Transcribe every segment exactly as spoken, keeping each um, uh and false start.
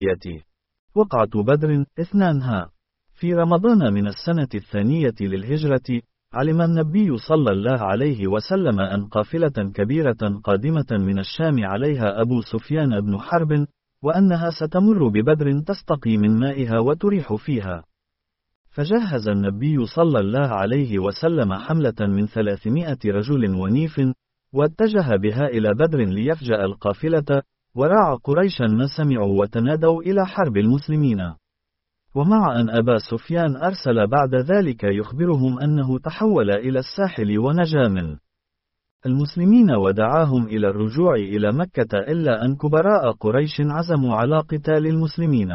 يأتي. وقعة بدر اثنانها في رمضان من السنة الثانية للهجرة، علم النبي صلى الله عليه وسلم أن قافلة كبيرة قادمة من الشام عليها أبو سفيان بن حرب، وأنها ستمر ببدر تستقي من مائها وتريح فيها. فجهز النبي صلى الله عليه وسلم حملة من ثلاثمائة رجل ونيف، واتجه بها إلى بدر ليفجأ القافلة، وراع قريشا ما سمعوا وتنادوا إلى حرب المسلمين. ومع أن أبا سفيان أرسل بعد ذلك يخبرهم أنه تحول إلى الساحل ونجا من المسلمين ودعاهم إلى الرجوع إلى مكة، إلا أن كبراء قريش عزموا على قتال المسلمين.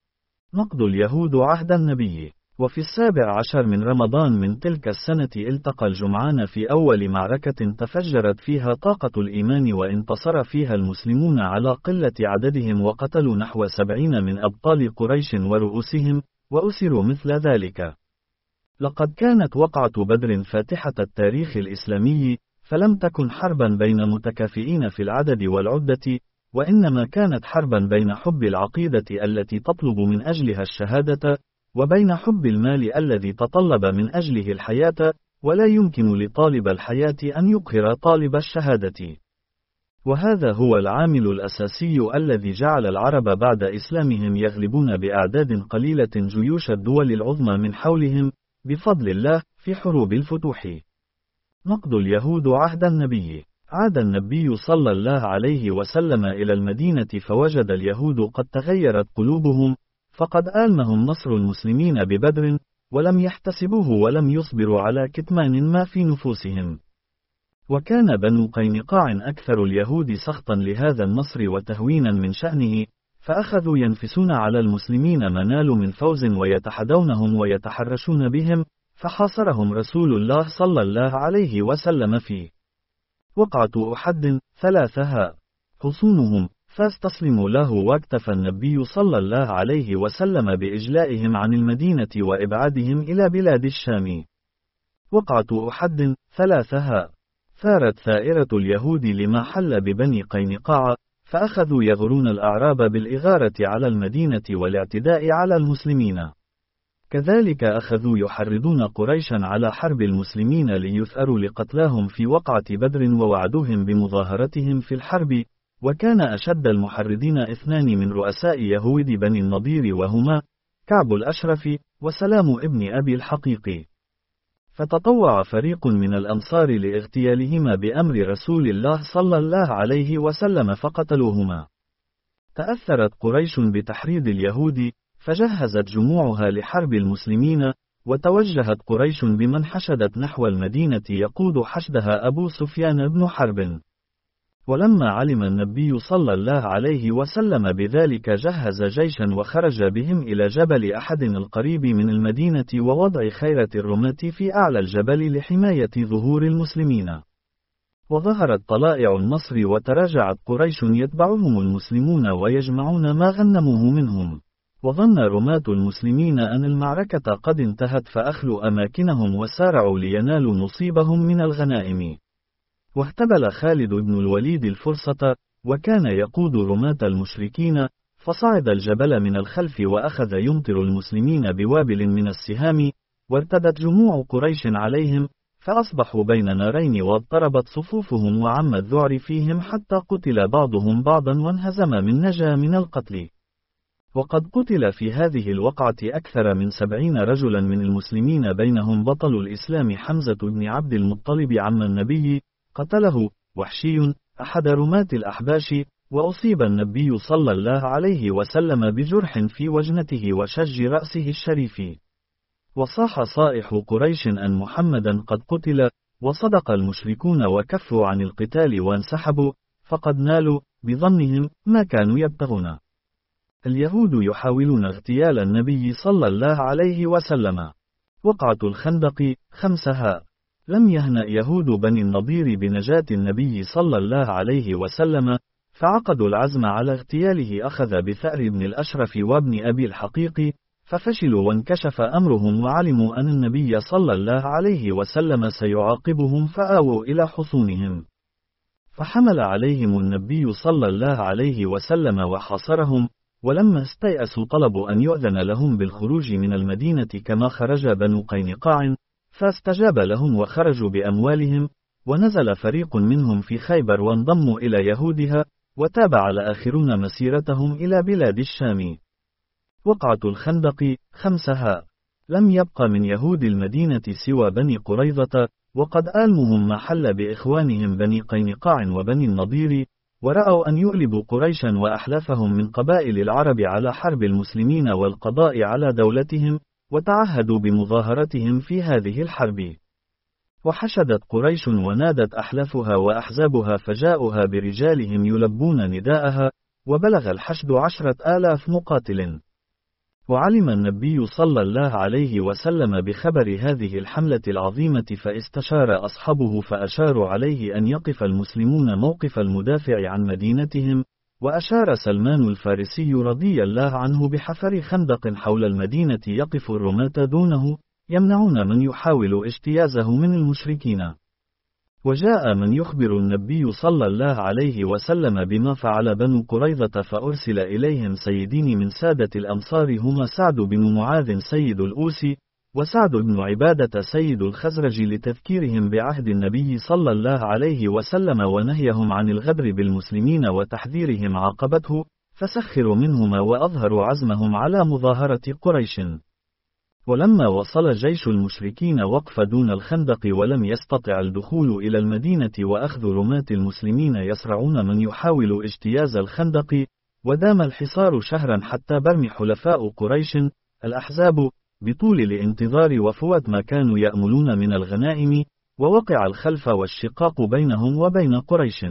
نقض اليهود عهد النبي. وفي السابع عشر من رمضان من تلك السنة التقى الجمعان في أول معركة تفجرت فيها طاقة الإيمان، وانتصر فيها المسلمون على قلة عددهم، وقتلوا نحو سبعين من أبطال قريش ورؤوسهم، وأسروا مثل ذلك. لقد كانت وقعة بدر فاتحة التاريخ الإسلامي، فلم تكن حربا بين متكافئين في العدد والعدة، وإنما كانت حربا بين حب العقيدة التي تطلب من أجلها الشهادة، وبين حب المال الذي تطلب من أجله الحياة، ولا يمكن لطالب الحياة أن يقهر طالب الشهادة. وهذا هو العامل الأساسي الذي جعل العرب بعد إسلامهم يغلبون بأعداد قليلة جيوش الدول العظمى من حولهم، بفضل الله، في حروب الفتوح. نقض اليهود عهد النبي. عاد النبي صلى الله عليه وسلم إلى المدينة، فوجد اليهود قد تغيرت قلوبهم، فقد آلمهم نصر المسلمين ببدر، ولم يحتسبوه ولم يصبروا على كتمان ما في نفوسهم. وكان بنو قينقاع أكثر اليهود سخطا لهذا النصر وتهوينا من شأنه، فأخذوا ينفسون على المسلمين ما نالوا من فوز، ويتحدونهم ويتحرشون بهم، فحاصرهم رسول الله صلى الله عليه وسلم في وقعة أحد ثلاثها حصونهم، فاستسلموا له، واكتفى النبي صلى الله عليه وسلم بإجلائهم عن المدينة وإبعادهم إلى بلاد الشام. وقعة أحد ثلاثها ثارت ثائرة اليهود لما حل ببني قينقاع، فأخذوا يغرون الأعراب بالإغارة على المدينة والاعتداء على المسلمين. كذلك أخذوا يحرضون قريشا على حرب المسلمين ليثأروا لقتلاهم في وقعة بدر، ووعدوهم بمظاهرتهم في الحرب. وكان أشد المحرضين اثنان من رؤساء يهود بني النضير، وهما كعب الأشرف وسلام ابن أبي الحقيق. فتطوع فريق من الأنصار لاغتيالهما بأمر رسول الله صلى الله عليه وسلم فقتلوهما. تأثرت قريش بتحريض اليهود، فجهزت جموعها لحرب المسلمين، وتوجهت قريش بمن حشدت نحو المدينة يقود حشدها أبو سفيان بن حرب. ولما علم النبي صلى الله عليه وسلم بذلك جهز جيشا وخرج بهم إلى جبل أحد القريب من المدينة، ووضع خيرة الرماة في أعلى الجبل لحماية ظهور المسلمين. وظهرت طلائع النصر، وتراجعت قريش يتبعهم المسلمون ويجمعون ما غنموه منهم. وظن رماة المسلمين أن المعركة قد انتهت، فأخلوا أماكنهم وسارعوا لينالوا نصيبهم من الغنائم. واهتبل خالد بن الوليد الفرصة، وكان يقود رماة المشركين، فصعد الجبل من الخلف وأخذ يمطر المسلمين بوابل من السهام، وارتدت جموع قريش عليهم، فأصبحوا بين نارين، واضطربت صفوفهم وعم الذعر فيهم، حتى قتل بعضهم بعضا وانهزم من نجا من القتل. وقد قتل في هذه الوقعة أكثر من سبعين رجلا من المسلمين، بينهم بطل الإسلام حمزة بن عبد المطلب عم النبي، قتله وحشي أحد رماة الأحباش، وأصيب النبي صلى الله عليه وسلم بجرح في وجنته وشج رأسه الشريف. وصاح صائح قريش أن محمدا قد قتل، وصدق المشركون وكفوا عن القتال وانسحبوا، فقد نالوا بظنهم ما كانوا يبتغون. اليهود يحاولون اغتيال النبي صلى الله عليه وسلم. وقعة الخندق خمسها لم يهنأ يهود بني النضير بنجاة النبي صلى الله عليه وسلم، فعقدوا العزم على اغتياله، أخذ بثأر بن الأشرف وابن أبي الحقيق، ففشلوا وانكشف أمرهم، وعلموا أن النبي صلى الله عليه وسلم سيعاقبهم، فآووا إلى حصونهم. فحمل عليهم النبي صلى الله عليه وسلم وحاصرهم، ولما استيأسوا طلبوا أن يؤذن لهم بالخروج من المدينة كما خرج بنو قينقاع، فاستجاب لهم وخرجوا بأموالهم، ونزل فريق منهم في خيبر وانضموا إلى يهودها، وتابع الآخرون مسيرتهم إلى بلاد الشام. وقعة الخندق. خمسها. لم يبق من يهود المدينة سوى بني قريظة، وقد آلمهم ما حل بإخوانهم بني قينقاع وبني النضير، ورأوا أن يغلبوا قريشا وأحلافهم من قبائل العرب على حرب المسلمين والقضاء على دولتهم، وتعهدوا بمظاهرتهم في هذه الحرب. وحشدت قريش ونادت أحلافها وأحزابها فجاءوها برجالهم يلبون نداءها، وبلغ الحشد عشرة آلاف مقاتل. وعلم النبي صلى الله عليه وسلم بخبر هذه الحملة العظيمة، فاستشار أصحابه فأشاروا عليه أن يقف المسلمون موقف المدافع عن مدينتهم، وأشار سلمان الفارسي رضي الله عنه بحفر خندق حول المدينة يقف الرماة دونه، يمنعون من يحاول اجتيازه من المشركين. وجاء من يخبر النبي صلى الله عليه وسلم بما فعل بنو قريظة، فأرسل إليهم سيدين من سادة الأمصار هما سعد بن معاذ سيد الأوس، وسعد بن عبادة سيد الخزرج، لتذكيرهم بعهد النبي صلى الله عليه وسلم ونهيهم عن الغدر بالمسلمين وتحذيرهم عاقبته، فسخروا منهما وأظهروا عزمهم على مظاهرة قريش. ولما وصل جيش المشركين وقف دون الخندق ولم يستطع الدخول إلى المدينة وأخذ رماة المسلمين يصرعون من يحاول اجتياز الخندق، ودام الحصار شهرا حتى برم حلفاء قريش الأحزاب بطول لانتظار وفوات ما كانوا يأملون من الغنائم، ووقع الخلف والشقاق بينهم وبين قريش.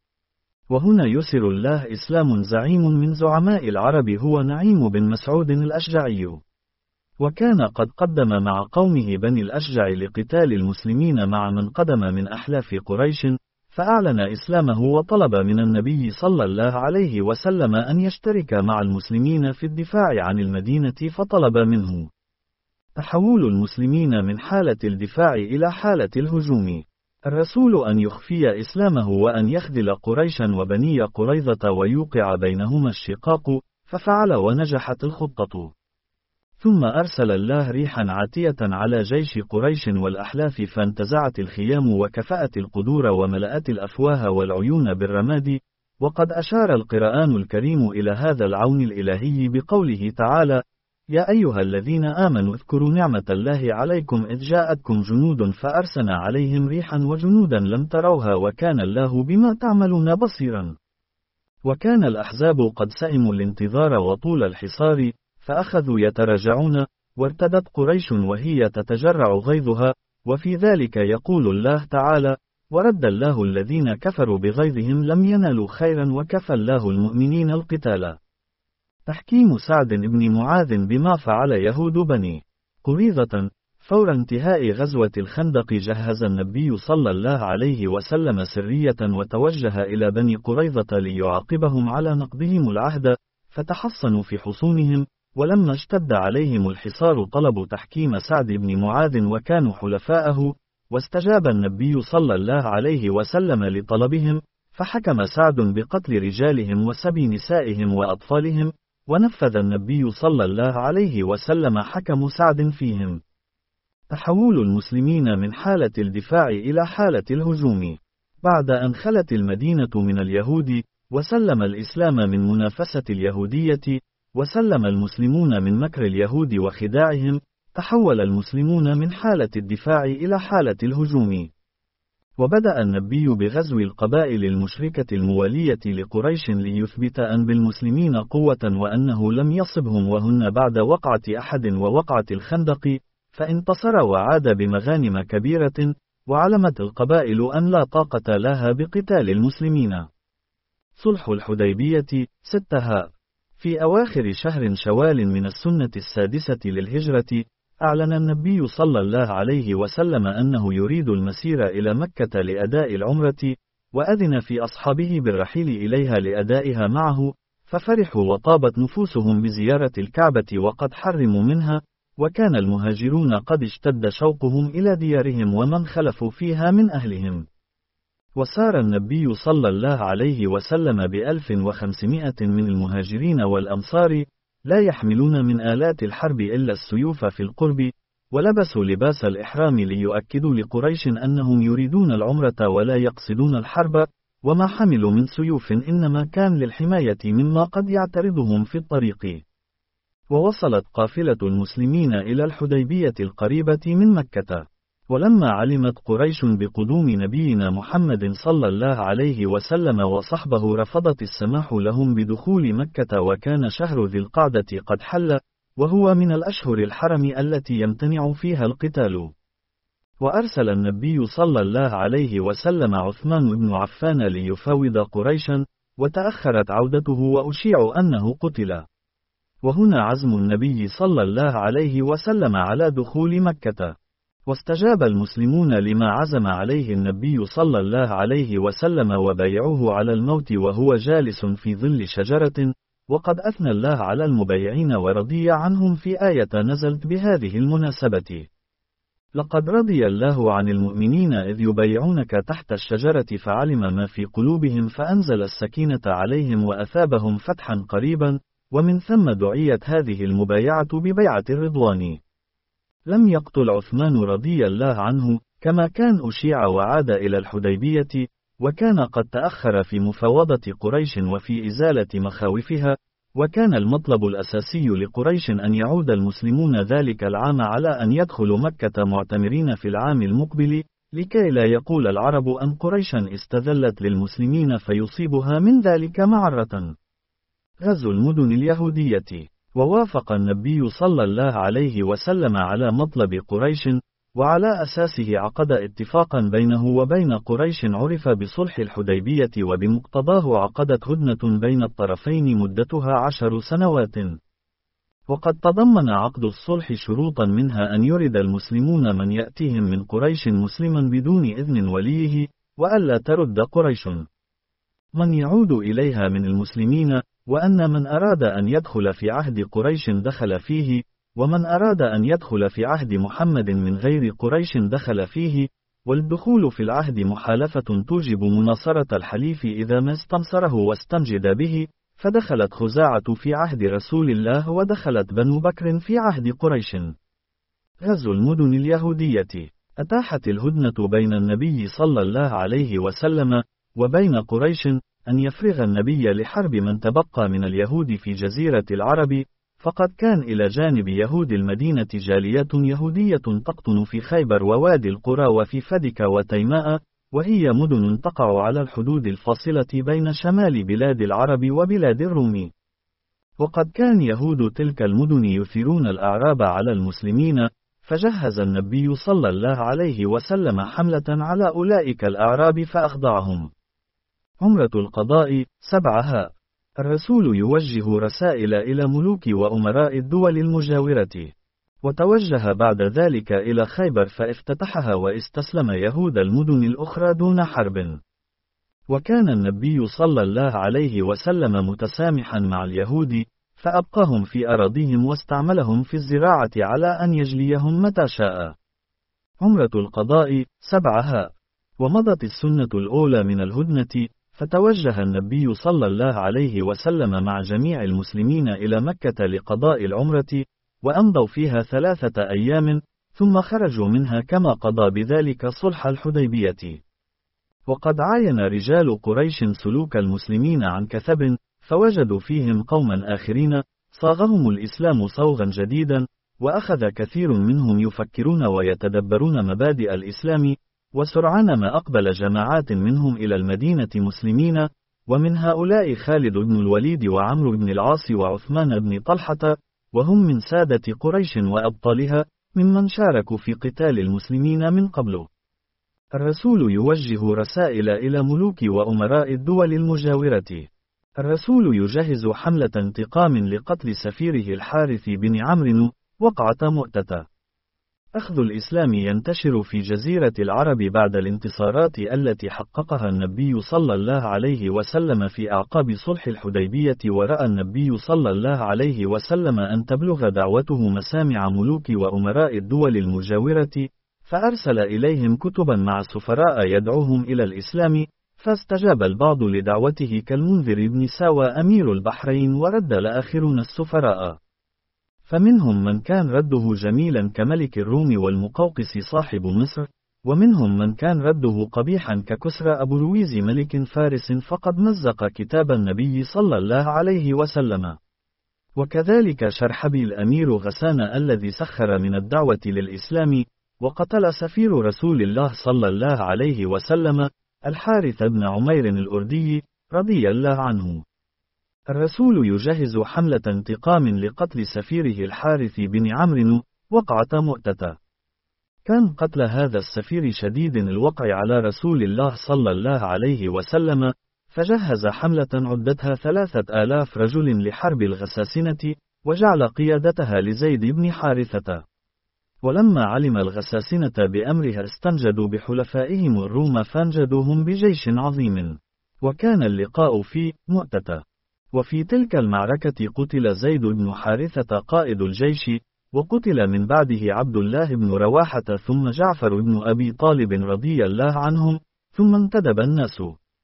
وهنا يسر الله إسلام زعيم من زعماء العرب هو نعيم بن مسعود الأشجعي، وكان قد قدم مع قومه بني الأشجع لقتال المسلمين مع من قدم من أحلاف قريش، فأعلن إسلامه وطلب من النبي صلى الله عليه وسلم أن يشترك مع المسلمين في الدفاع عن المدينة، فطلب منه تحول المسلمين من حالة الدفاع إلى حالة الهجوم، الرسول أن يخفي إسلامه وأن يخذل قريشا وبني قريظة ويوقع بينهما الشقاق، ففعل ونجحت الخطة. ثم أرسل الله ريحا عاتية على جيش قريش والأحلاف، فانتزعت الخيام وكفأت القدور وملأت الأفواه والعيون بالرماد. وقد أشار القرآن الكريم إلى هذا العون الإلهي بقوله تعالى: يا أيها الذين آمنوا اذكروا نعمة الله عليكم إذ جاءتكم جنود فأرسلنا عليهم ريحا وجنودا لم تروها وكان الله بما تعملون بصيرا. وكان الأحزاب قد سئموا الانتظار وطول الحصار، فأخذوا يتراجعون، وارتدت قريش وهي تتجرع غيظها، وفي ذلك يقول الله تعالى: ورد الله الذين كفروا بغيظهم لم ينالوا خيرا وكفى الله المؤمنين القتال. تحكيم سعد بن معاذ بما فعل يهود بني قريظة. فور انتهاء غزوة الخندق جهز النبي صلى الله عليه وسلم سرية وتوجه إلى بني قريظة ليعاقبهم على نقضهم العهد، فتحصنوا في حصونهم، ولما اشتد عليهم الحصار طلبوا تحكيم سعد بن معاذ وكانوا حلفاءه، واستجاب النبي صلى الله عليه وسلم لطلبهم، فحكم سعد بقتل رجالهم وسبي نسائهم وأطفالهم، ونفذ النبي صلى الله عليه وسلم حكم سعد فيهم. تحول المسلمين من حالة الدفاع إلى حالة الهجوم. بعد أن خلت المدينة من اليهود، وسلم الإسلام من منافسة اليهودية، وسلم المسلمون من مكر اليهود وخداعهم، تحول المسلمون من حالة الدفاع إلى حالة الهجوم. وبدأ النبي بغزو القبائل المشركة الموالية لقريش ليثبت أن بالمسلمين قوة وأنه لم يصبهم وهن بعد وقعة أحد ووقعة الخندق، فانتصر وعاد بمغانم كبيرة، وعلمت القبائل أن لا طاقة لها بقتال المسلمين. صلح الحديبية. ستها. في أواخر شهر شوال من السنة السادسة للهجرة، أعلن النبي صلى الله عليه وسلم أنه يريد المسير إلى مكة لأداء العمرة، وأذن في أصحابه بالرحيل إليها لأدائها معه، ففرحوا وطابت نفوسهم بزيارة الكعبة وقد حرموا منها، وكان المهاجرون قد اشتد شوقهم إلى ديارهم ومن خلفوا فيها من أهلهم. وسار النبي صلى الله عليه وسلم بألف وخمسمائة من المهاجرين والأنصار، لا يحملون من آلات الحرب إلا السيوف في القرب، ولبسوا لباس الإحرام ليؤكدوا لقريش أنهم يريدون العمرة ولا يقصدون الحرب، وما حملوا من سيوف إنما كان للحماية مما قد يعترضهم في الطريق. ووصلت قافلة المسلمين إلى الحديبية القريبة من مكة. ولما علمت قريش بقدوم نبينا محمد صلى الله عليه وسلم وصحبه رفضت السماح لهم بدخول مكة، وكان شهر ذي القعدة قد حل، وهو من الأشهر الحرم التي يمتنع فيها القتال. وأرسل النبي صلى الله عليه وسلم عثمان بن عفان ليفاوض قريشا، وتأخرت عودته وأشيع أنه قتل. وهنا عزم النبي صلى الله عليه وسلم على دخول مكة. واستجاب المسلمون لما عزم عليه النبي صلى الله عليه وسلم، وبايعوه على الموت وهو جالس في ظل شجرة، وقد أثنى الله على المبايعين ورضي عنهم في آية نزلت بهذه المناسبة: لقد رضي الله عن المؤمنين إذ يبايعونك تحت الشجرة فعلم ما في قلوبهم فأنزل السكينة عليهم وأثابهم فتحا قريبا، ومن ثم دعيت هذه المبايعة ببيعة الرضوان. لم يقتل عثمان رضي الله عنه كما كان أشيع وعاد إلى الحديبية، وكان قد تأخر في مفاوضة قريش وفي إزالة مخاوفها، وكان المطلب الأساسي لقريش أن يعود المسلمون ذلك العام على أن يدخلوا مكة معتمرين في العام المقبل، لكي لا يقول العرب أن قريشا استذلت للمسلمين فيصيبها من ذلك معرة. غزو المدن اليهودية. ووافق النبي صلى الله عليه وسلم على مطلب قريش، وعلى أساسه عقد اتفاقا بينه وبين قريش عرف بصلح الحديبية، وبمقتضاه عقدت هدنة بين الطرفين مدتها عشر سنوات. وقد تضمن عقد الصلح شروطا، منها أن يرد المسلمون من يأتيهم من قريش مسلما بدون إذن وليه، وألا ترد قريش من يعود إليها من المسلمين، وأن من أراد أن يدخل في عهد قريش دخل فيه، ومن أراد أن يدخل في عهد محمد من غير قريش دخل فيه. والدخول في العهد محالفة توجب مناصرة الحليف إذا ما استنصره واستنجد به، فدخلت خزاعة في عهد رسول الله، ودخلت بنو بكر في عهد قريش. غزو المدن اليهودية. أتاحت الهدنة بين النبي صلى الله عليه وسلم وبين قريش أن يفرغ النبي لحرب من تبقى من اليهود في جزيرة العرب، فقد كان إلى جانب يهود المدينة جالية يهودية تقطن في خيبر ووادي القرى وفي فدك وتيماء، وهي مدن تقع على الحدود الفاصلة بين شمال بلاد العرب وبلاد الروم. وقد كان يهود تلك المدن يثيرون الأعراب على المسلمين، فجهز النبي صلى الله عليه وسلم حملة على أولئك الأعراب فأخضعهم. عمرة القضاء. سبعها. الرسول يوجه رسائل إلى ملوك وأمراء الدول المجاورة. وتوجه بعد ذلك إلى خيبر فافتتحها واستسلم يهود المدن الأخرى دون حرب. وكان النبي صلى الله عليه وسلم متسامحا مع اليهود، فأبقاهم في أراضيهم واستعملهم في الزراعة على أن يجليهم متى شاء. عمرة القضاء. سبعها. ومضت السنة الأولى من الهدنة، فتوجه النبي صلى الله عليه وسلم مع جميع المسلمين إلى مكة لقضاء العمرة، وأمضوا فيها ثلاثة أيام، ثم خرجوا منها كما قضى بذلك صلح الحديبية. وقد عاين رجال قريش سلوك المسلمين عن كثب، فوجدوا فيهم قوما آخرين صاغهم الإسلام صوغا جديدا، وأخذ كثير منهم يفكرون ويتدبرون مبادئ الإسلام، وسرعان ما أقبل جماعات منهم إلى المدينة مسلمين، ومن هؤلاء خالد بن الوليد وعمرو بن العاص وعثمان بن طلحة، وهم من سادة قريش وأبطالها، ممن شاركوا في قتال المسلمين من قبل. الرسول يوجه رسائل إلى ملوك وأمراء الدول المجاورة. الرسول يجهز حملة انتقام لقتل سفيره الحارث بن عمرو وقعة مؤتة. أخذ الإسلام ينتشر في جزيرة العرب بعد الانتصارات التي حققها النبي صلى الله عليه وسلم في أعقاب صلح الحديبية، ورأى النبي صلى الله عليه وسلم أن تبلغ دعوته مسامع ملوك وأمراء الدول المجاورة، فأرسل إليهم كتبا مع سفراء يدعوهم إلى الإسلام، فاستجاب البعض لدعوته كالمنذر بن ساوى أمير البحرين، ورد الآخرون السفراء. فمنهم من كان رده جميلا كملك الروم والمقوقس صاحب مصر، ومنهم من كان رده قبيحا ككسرى أبو رويز ملك فارس فقد مزق كتاب النبي صلى الله عليه وسلم. وكذلك شرحبيل أمير غسان الذي سخر من الدعوة للإسلام، وقتل سفير رسول الله صلى الله عليه وسلم الحارث بن عمير الأردي رضي الله عنه. الرسول يجهز حملة انتقام لقتل سفيره الحارث بن عمرو وقعة مؤتة. كان قتل هذا السفير شديد الوقع على رسول الله صلى الله عليه وسلم، فجهز حملة عدتها ثلاثة آلاف رجل لحرب الغساسنة، وجعل قيادتها لزيد بن حارثة. ولما علم الغساسنة بأمرها استنجدوا بحلفائهم الروم فانجدوهم بجيش عظيم. وكان اللقاء في مؤتة. وفي تلك المعركة قتل زيد بن حارثة قائد الجيش، وقتل من بعده عبد الله بن رواحة ثم جعفر بن أبي طالب رضي الله عنهم، ثم انتدب الناس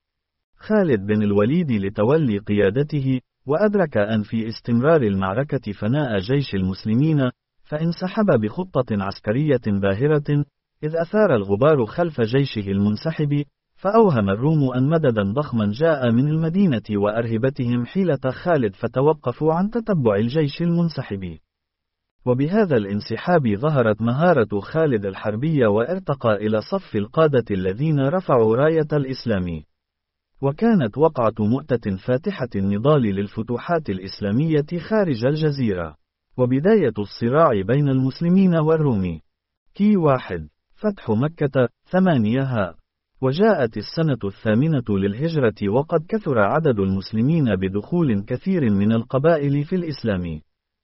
خالد بن الوليد لتولي قيادته، وأدرك أن في استمرار المعركة فناء جيش المسلمين، فانسحب بخطة عسكرية باهرة، إذ أثار الغبار خلف جيشه المنسحب، فأوهم الروم أن مددا ضخما جاء من المدينة وأرهبتهم حيلة خالد، فتوقفوا عن تتبع الجيش المنسحب. وبهذا الانسحاب ظهرت مهارة خالد الحربية، وارتقى إلى صف القادة الذين رفعوا راية الإسلام. وكانت وقعة مؤتة فاتحة النضال للفتوحات الإسلامية خارج الجزيرة، وبداية الصراع بين المسلمين والروم. كي واحد. فتح مكة. ثمانية. وجاءت السنة الثامنة للهجرة، وقد كثر عدد المسلمين بدخول كثير من القبائل في الإسلام.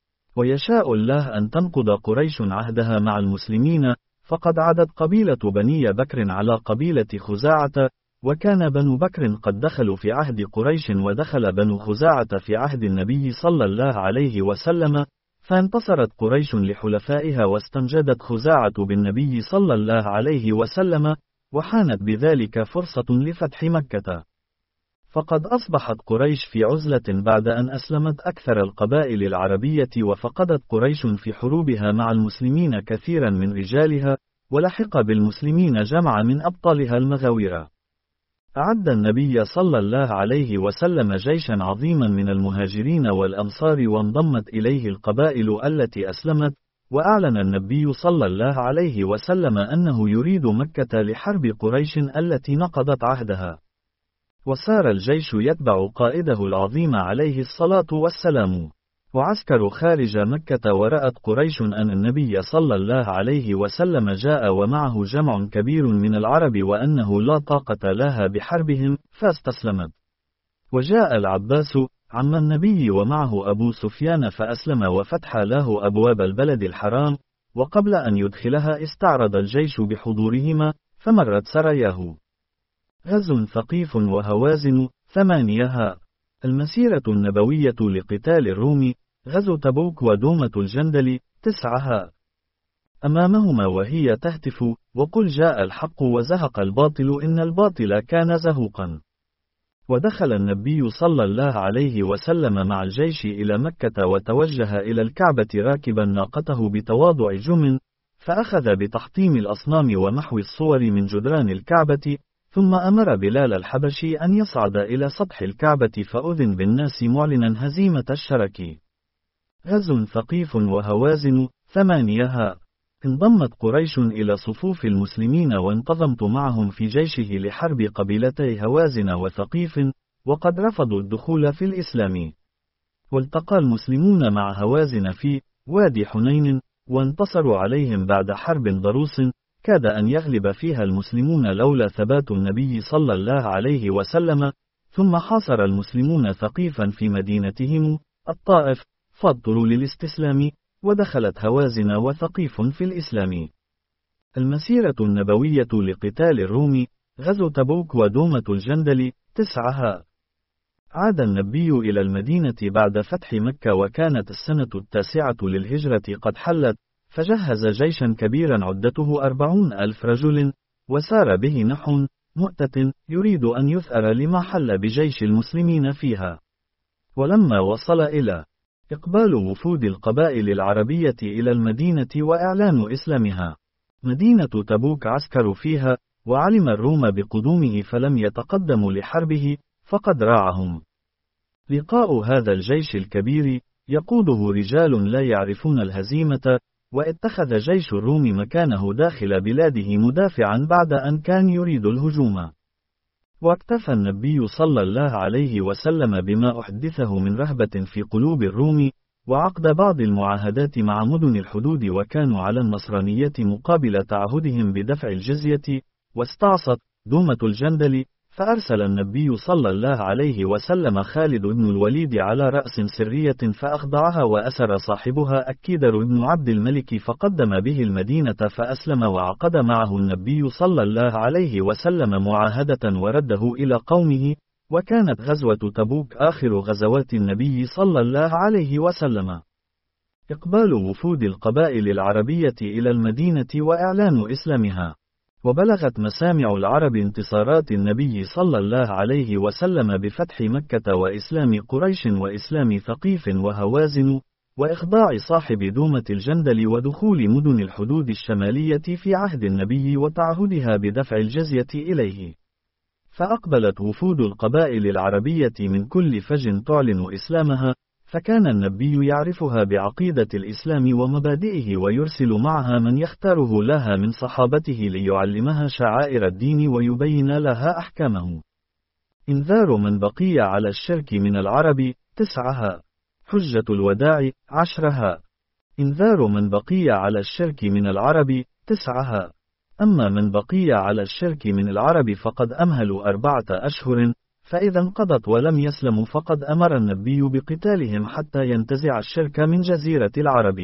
ويشاء الله أن تنقض قريش عهدها مع المسلمين، فقد عدت قبيلة بني بكر على قبيلة خزاعة، وكان بنو بكر قد دخلوا في عهد قريش، ودخل بنو خزاعة في عهد النبي صلى الله عليه وسلم، فانتصرت قريش لحلفائها، واستنجدت خزاعة بالنبي صلى الله عليه وسلم، وحانت بذلك فرصة لفتح مكة. فقد أصبحت قريش في عزلة بعد أن أسلمت أكثر القبائل العربية، وفقدت قريش في حروبها مع المسلمين كثيرا من رجالها، ولحق بالمسلمين جمع من أبطالها المغاوير. أعد النبي صلى الله عليه وسلم جيشا عظيما من المهاجرين والأنصار، وانضمت إليه القبائل التي أسلمت، وأعلن النبي صلى الله عليه وسلم أنه يريد مكة لحرب قريش التي نقضت عهدها. وسار الجيش يتبع قائده العظيم عليه الصلاة والسلام. وعسكر خارج مكة، ورأت قريش أن النبي صلى الله عليه وسلم جاء ومعه جمع كبير من العرب، وأنه لا طاقة لها بحربهم، فاستسلمت. وجاء العباس عم النبي ومعه أبو سفيان فأسلم، وفتح له أبواب البلد الحرام، وقبل أن يدخلها استعرض الجيش بحضورهما، فمرت سراياه. غزو ثقيف وهوازن. ثمانية. المسيرة النبوية لقتال الروم. غزو تبوك ودومة الجندل. تسعة. أمامهما وهي تهتف: وقل جاء الحق وزهق الباطل إن الباطل كان زهوقا. ودخل النبي صلى الله عليه وسلم مع الجيش إلى مكة، وتوجه إلى الكعبة راكبا ناقته بتواضع جم، فأخذ بتحطيم الأصنام ومحو الصور من جدران الكعبة، ثم أمر بلال الحبشي أن يصعد إلى سطح الكعبة، فأذن بالناس معلنا هزيمة الشرك. غزو ثقيف وهوازن. ثمانية. انضمت قريش إلى صفوف المسلمين، وانتظمت معهم في جيشه لحرب قبيلتي هوازن وثقيف، وقد رفضوا الدخول في الإسلام. والتقى المسلمون مع هوازن في وادي حنين، وانتصروا عليهم بعد حرب ضروس كاد أن يغلب فيها المسلمون لولا ثبات النبي صلى الله عليه وسلم. ثم حاصر المسلمون ثقيفا في مدينتهم الطائف، فاضطروا للاستسلام، ودخلت هوازن وثقيف في الإسلام. المسيرة النبوية لقتال الروم. غزو تبوك ودومة الجندل. تسعة. عاد النبي إلى المدينة بعد فتح مكة، وكانت السنة التاسعة للهجرة قد حلت، فجهز جيشا كبيرا عدته أربعون ألف رجل، وسار به نحو مؤتة يريد أن يثأر لما حل بجيش المسلمين فيها. ولما وصل إلى إقبال وفود القبائل العربية إلى المدينة وإعلان إسلامها، مدينة تبوك عسكر فيها، وعلم الروم بقدومه فلم يتقدموا لحربه، فقد راعهم. لقاء هذا الجيش الكبير يقوده رجال لا يعرفون الهزيمة، واتخذ جيش الروم مكانه داخل بلاده مدافعا بعد أن كان يريد الهجوم. واكتفى النبي صلى الله عليه وسلم بما أحدثه من رهبة في قلوب الروم، وعقد بعض المعاهدات مع مدن الحدود، وكانوا على النصرانية مقابل تعهدهم بدفع الجزية. واستعصت دومة الجندل، فأرسل النبي صلى الله عليه وسلم خالد بن الوليد على رأس سرية فأخضعها، وأسر صاحبها أكيدر بن عبد الملك فقدم به المدينة فأسلم، وعقد معه النبي صلى الله عليه وسلم معاهدة ورده إلى قومه. وكانت غزوة تبوك آخر غزوات النبي صلى الله عليه وسلم. إقبال وفود القبائل العربية إلى المدينة وإعلان إسلامها. وبلغت مسامع العرب انتصارات النبي صلى الله عليه وسلم بفتح مكة وإسلام قريش وإسلام ثقيف وهوازن، وإخضاع صاحب دومة الجندل ودخول مدن الحدود الشمالية في عهد النبي وتعهدها بدفع الجزية إليه. فأقبلت وفود القبائل العربية من كل فج تعلن إسلامها، فكان النبي يعرفها بعقيدة الإسلام ومبادئه، ويرسل معها من يختاره لها من صحابته ليعلمها شعائر الدين ويبين لها أحكامه. إنذار من بقي على الشرك من العرب تسعها. حجة الوداع عشرها. إنذار من بقي على الشرك من العرب تسعها. أما من بقي على الشرك من العرب فقد أمهلوا أربعة أشهر، فإذا انقضت ولم يسلموا فقد أمر النبي بقتالهم حتى ينتزع الشرك من جزيرة العرب.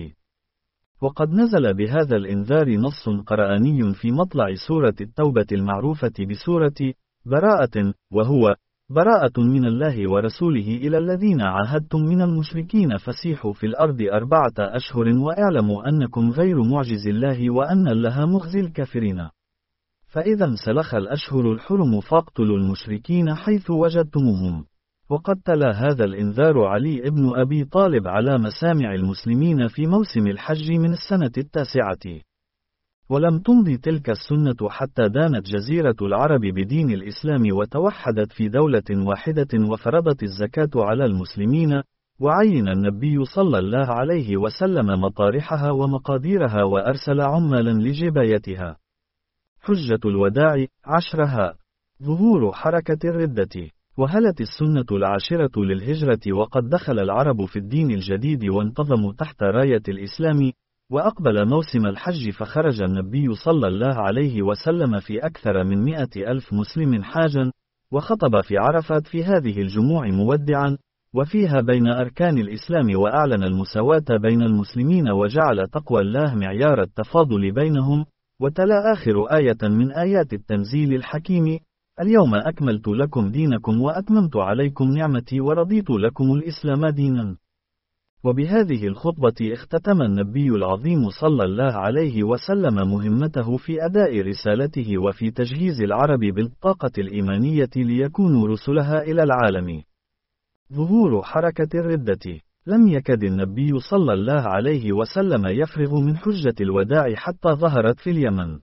وقد نزل بهذا الإنذار نص قرآني في مطلع سورة التوبة المعروفة بسورة براءة، وهو براءة من الله ورسوله إلى الذين عاهدتم من المشركين فسيحوا في الأرض أربعة أشهر وإعلموا أنكم غير معجز الله وأن الله مخزي الكافرين. فإذا انسلخ الأشهر الحرم فاقتلوا المشركين حيث وجدتموهم. وقد تلا هذا الإنذار علي بن أبي طالب على مسامع المسلمين في موسم الحج من السنة التاسعة. ولم تمضي تلك السنة حتى دانت جزيرة العرب بدين الإسلام وتوحدت في دولة واحدة وفرضت الزكاة على المسلمين، وعين النبي صلى الله عليه وسلم مطارحها ومقاديرها وأرسل عمالا لجبايتها. حجة الوداع عشرها. ظهور حركة الردة. وهلت السنة العاشرة للهجرة، وقد دخل العرب في الدين الجديد وانتظموا تحت راية الإسلام، وأقبل موسم الحج فخرج النبي صلى الله عليه وسلم في أكثر من مئة ألف مسلم حاجا، وخطب في عرفات في هذه الجموع مودعا، وفيها بين أركان الإسلام، وأعلن المساواة بين المسلمين وجعل تقوى الله معيار التفاضل بينهم. وتلا آخر آية من آيات التنزيل الحكيم: اليوم أكملت لكم دينكم وأتممت عليكم نعمتي ورضيت لكم الإسلام دينا. وبهذه الخطبة اختتم النبي العظيم صلى الله عليه وسلم مهمته في أداء رسالته وفي تجهيز العرب بالطاقة الإيمانية ليكونوا رسلها إلى العالم. ظهور حركة الردة. لم يكد النبي صلى الله عليه وسلم يفرغ من حجة الوداع حتى ظهرت في اليمن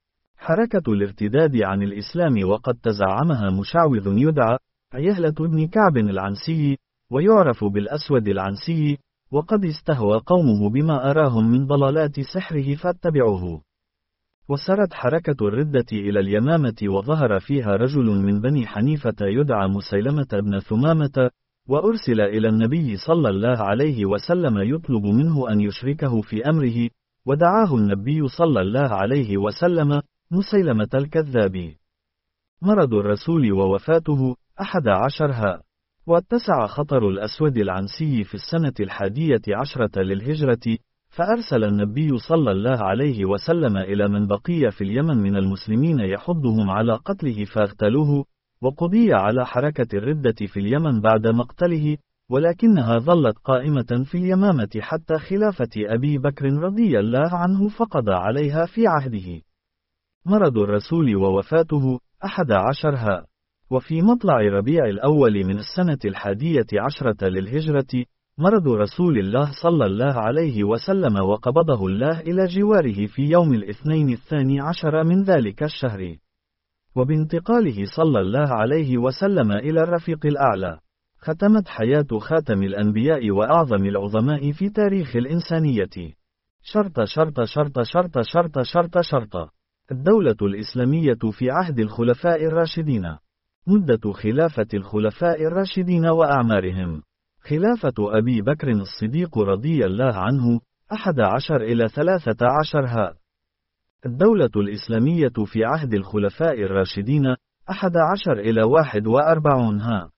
حركة الارتداد عن الإسلام، وقد تزعمها مشعوذ يدعى عيهلة بن كعب العنسي، ويعرف بالأسود العنسي، وقد استهوى قومه بما أراهم من ضلالات سحره فاتبعوه. وسرت حركة الردة إلى اليمامة، وظهر فيها رجل من بني حنيفة يدعى مسيلمة بن ثمامة، وأرسل إلى النبي صلى الله عليه وسلم يطلب منه أن يشركه في أمره، ودعاه النبي صلى الله عليه وسلم مسيلمة الكذاب. مرض الرسول ووفاته أحد عشرها. واتسع خطر الأسود العنسي في السنة الحادية عشرة للهجرة، فأرسل النبي صلى الله عليه وسلم إلى من بقي في اليمن من المسلمين يحضهم على قتله فاغتالوه، وقضي على حركة الردة في اليمن بعد مقتله، ولكنها ظلت قائمة في اليمامة حتى خلافة أبي بكر رضي الله عنه فقضى عليها في عهده. مرض الرسول ووفاته أحد عشر ها. وفي مطلع ربيع الأول من السنة الحادية عشرة للهجرة، مرض رسول الله صلى الله عليه وسلم وقبضه الله إلى جواره في يوم الاثنين الثاني عشر من ذلك الشهر. وبانتقاله صلى الله عليه وسلم إلى الرفيق الأعلى، ختمت حياة خاتم الأنبياء وأعظم العظماء في تاريخ الإنسانية. شرط شرط شرط شرط شرط شرط شرط الدولة الإسلامية في عهد الخلفاء الراشدين. مدة خلافة الخلفاء الراشدين وأعمارهم: خلافة أبي بكر الصديق رضي الله عنه أحد عشر إلى ثلاثة عشر ها. الدولة الإسلامية في عهد الخلفاء الراشدين أحد عشر إلى واحد وأربعون ها.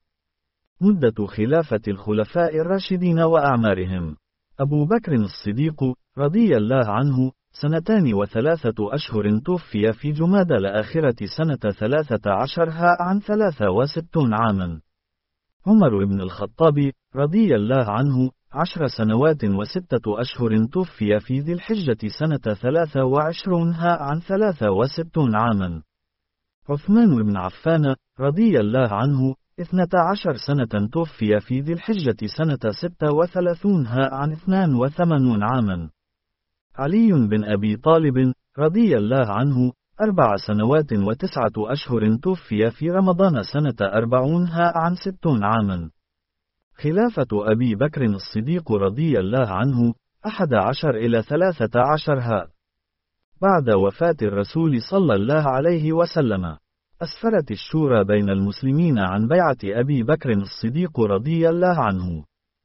مدة خلافة الخلفاء الراشدين وأعمارهم: أبو بكر الصديق رضي الله عنه سنتان وثلاثة أشهر، توفي في جمادى الآخرة سنة ثلاثة عشر ها عن ثلاثة وستون عاما. عمر بن الخطاب رضي الله عنه عشر سنوات وستة أشهر، توفي في ذي الحجة سنة ثلاثة وعشرون ها عن ثلاثة وستون عاما. عثمان بن عفان رضي الله عنه اثنتا عشر سنة، توفي في ذي الحجة سنة ستة وثلاثين ها عن اثنين وثمانين عاما. علي بن أبي طالب رضي الله عنه أربع سنوات وتسعة أشهر، توفي في رمضان سنة أربعين ها عن ستون عاما. خلافة أبي بكر الصديق رضي الله عنه أحد عشر إلى ثلاثة عشر ها. بعد وفاة الرسول صلى الله عليه وسلم، أسفرت الشورى بين المسلمين عن بيعة أبي بكر الصديق رضي الله عنه.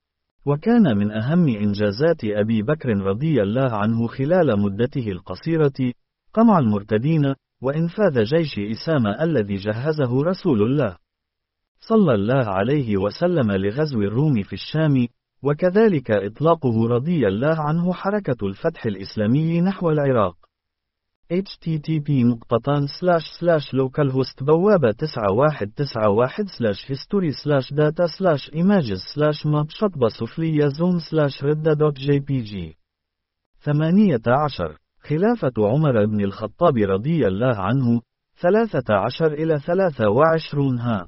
وكان من أهم إنجازات أبي بكر رضي الله عنه خلال مدته القصيرة قمع المرتدين وإنفاذ جيش إسامة الذي جهزه رسول الله صلى الله عليه وسلم لغزو الروم في الشام، وكذلك إطلاقه رضي الله عنه حركة الفتح الإسلامي نحو العراق. إتش تي تي بي نقطتان سلاش سلاش لوكالهوست بوابة تسعة واحد تسعة واحد سلاش هيستوري سلاش داتا سلاش إيماجز سلاش ماب شطبة سفلية زوم سلاش ردة دوت جي بي جي. ثمانية عشر. خلافة عمر بن الخطاب رضي الله عنه ثلاثة عشر إلى ثلاثة وعشرون ها.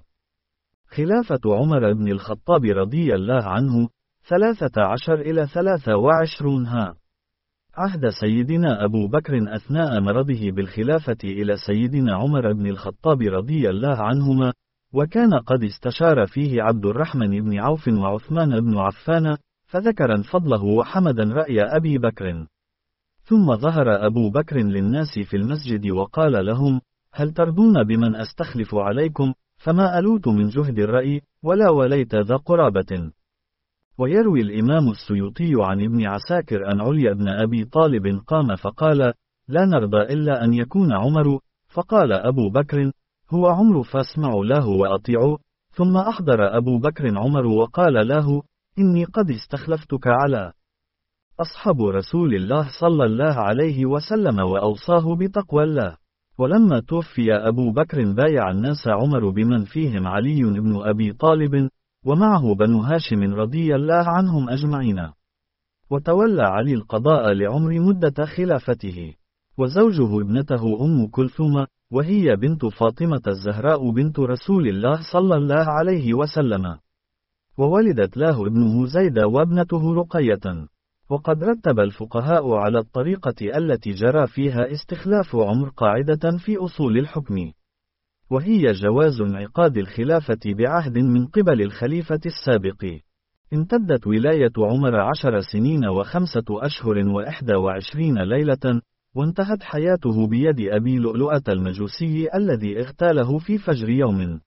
خلافة عمر بن الخطاب رضي الله عنه ثلاثة عشر إلى ثلاثة وعشرون ها. عهد سيدنا أبو بكر أثناء مرضه بالخلافة إلى سيدنا عمر بن الخطاب رضي الله عنهما، وكان قد استشار فيه عبد الرحمن بن عوف وعثمان بن عفان، فذكرا فضله وحمدا رأي أبي بكر. ثم ظهر أبو بكر للناس في المسجد وقال لهم: هل ترضون بمن أستخلف عليكم؟ فما ألوت من جهد الرأي ولا وليت ذا قرابة. ويروي الإمام السيوطي عن ابن عساكر أن علي بن أبي طالب قام فقال: لا نرضى إلا أن يكون عمر. فقال أبو بكر: هو عمر فاسمعوا له وأطيعوا. ثم أحضر أبو بكر عمر وقال له: إني قد استخلفتك على أصحاب رسول الله صلى الله عليه وسلم وأوصاه بتقوى الله. ولما توفي أبو بكر بايع الناس عمر بمن فيهم علي بن أبي طالب ومعه بنو هاشم رضي الله عنهم أجمعين. وتولى علي القضاء لعمر مدة خلافته، وزوجه ابنته أم كلثوم، وهي بنت فاطمة الزهراء بنت رسول الله صلى الله عليه وسلم. وولدت له ابنه زيد وابنته رقية. وقد رتب الفقهاء على الطريقة التي جرى فيها استخلاف عمر قاعدة في أصول الحكم، وهي جواز انعقاد الخلافة بعهد من قبل الخليفة السابق. امتدت ولاية عمر عشر سنين وخمسة أشهر وإحدى وعشرين ليلة، وانتهت حياته بيد أبي لؤلؤة المجوسي الذي اغتاله في فجر يوم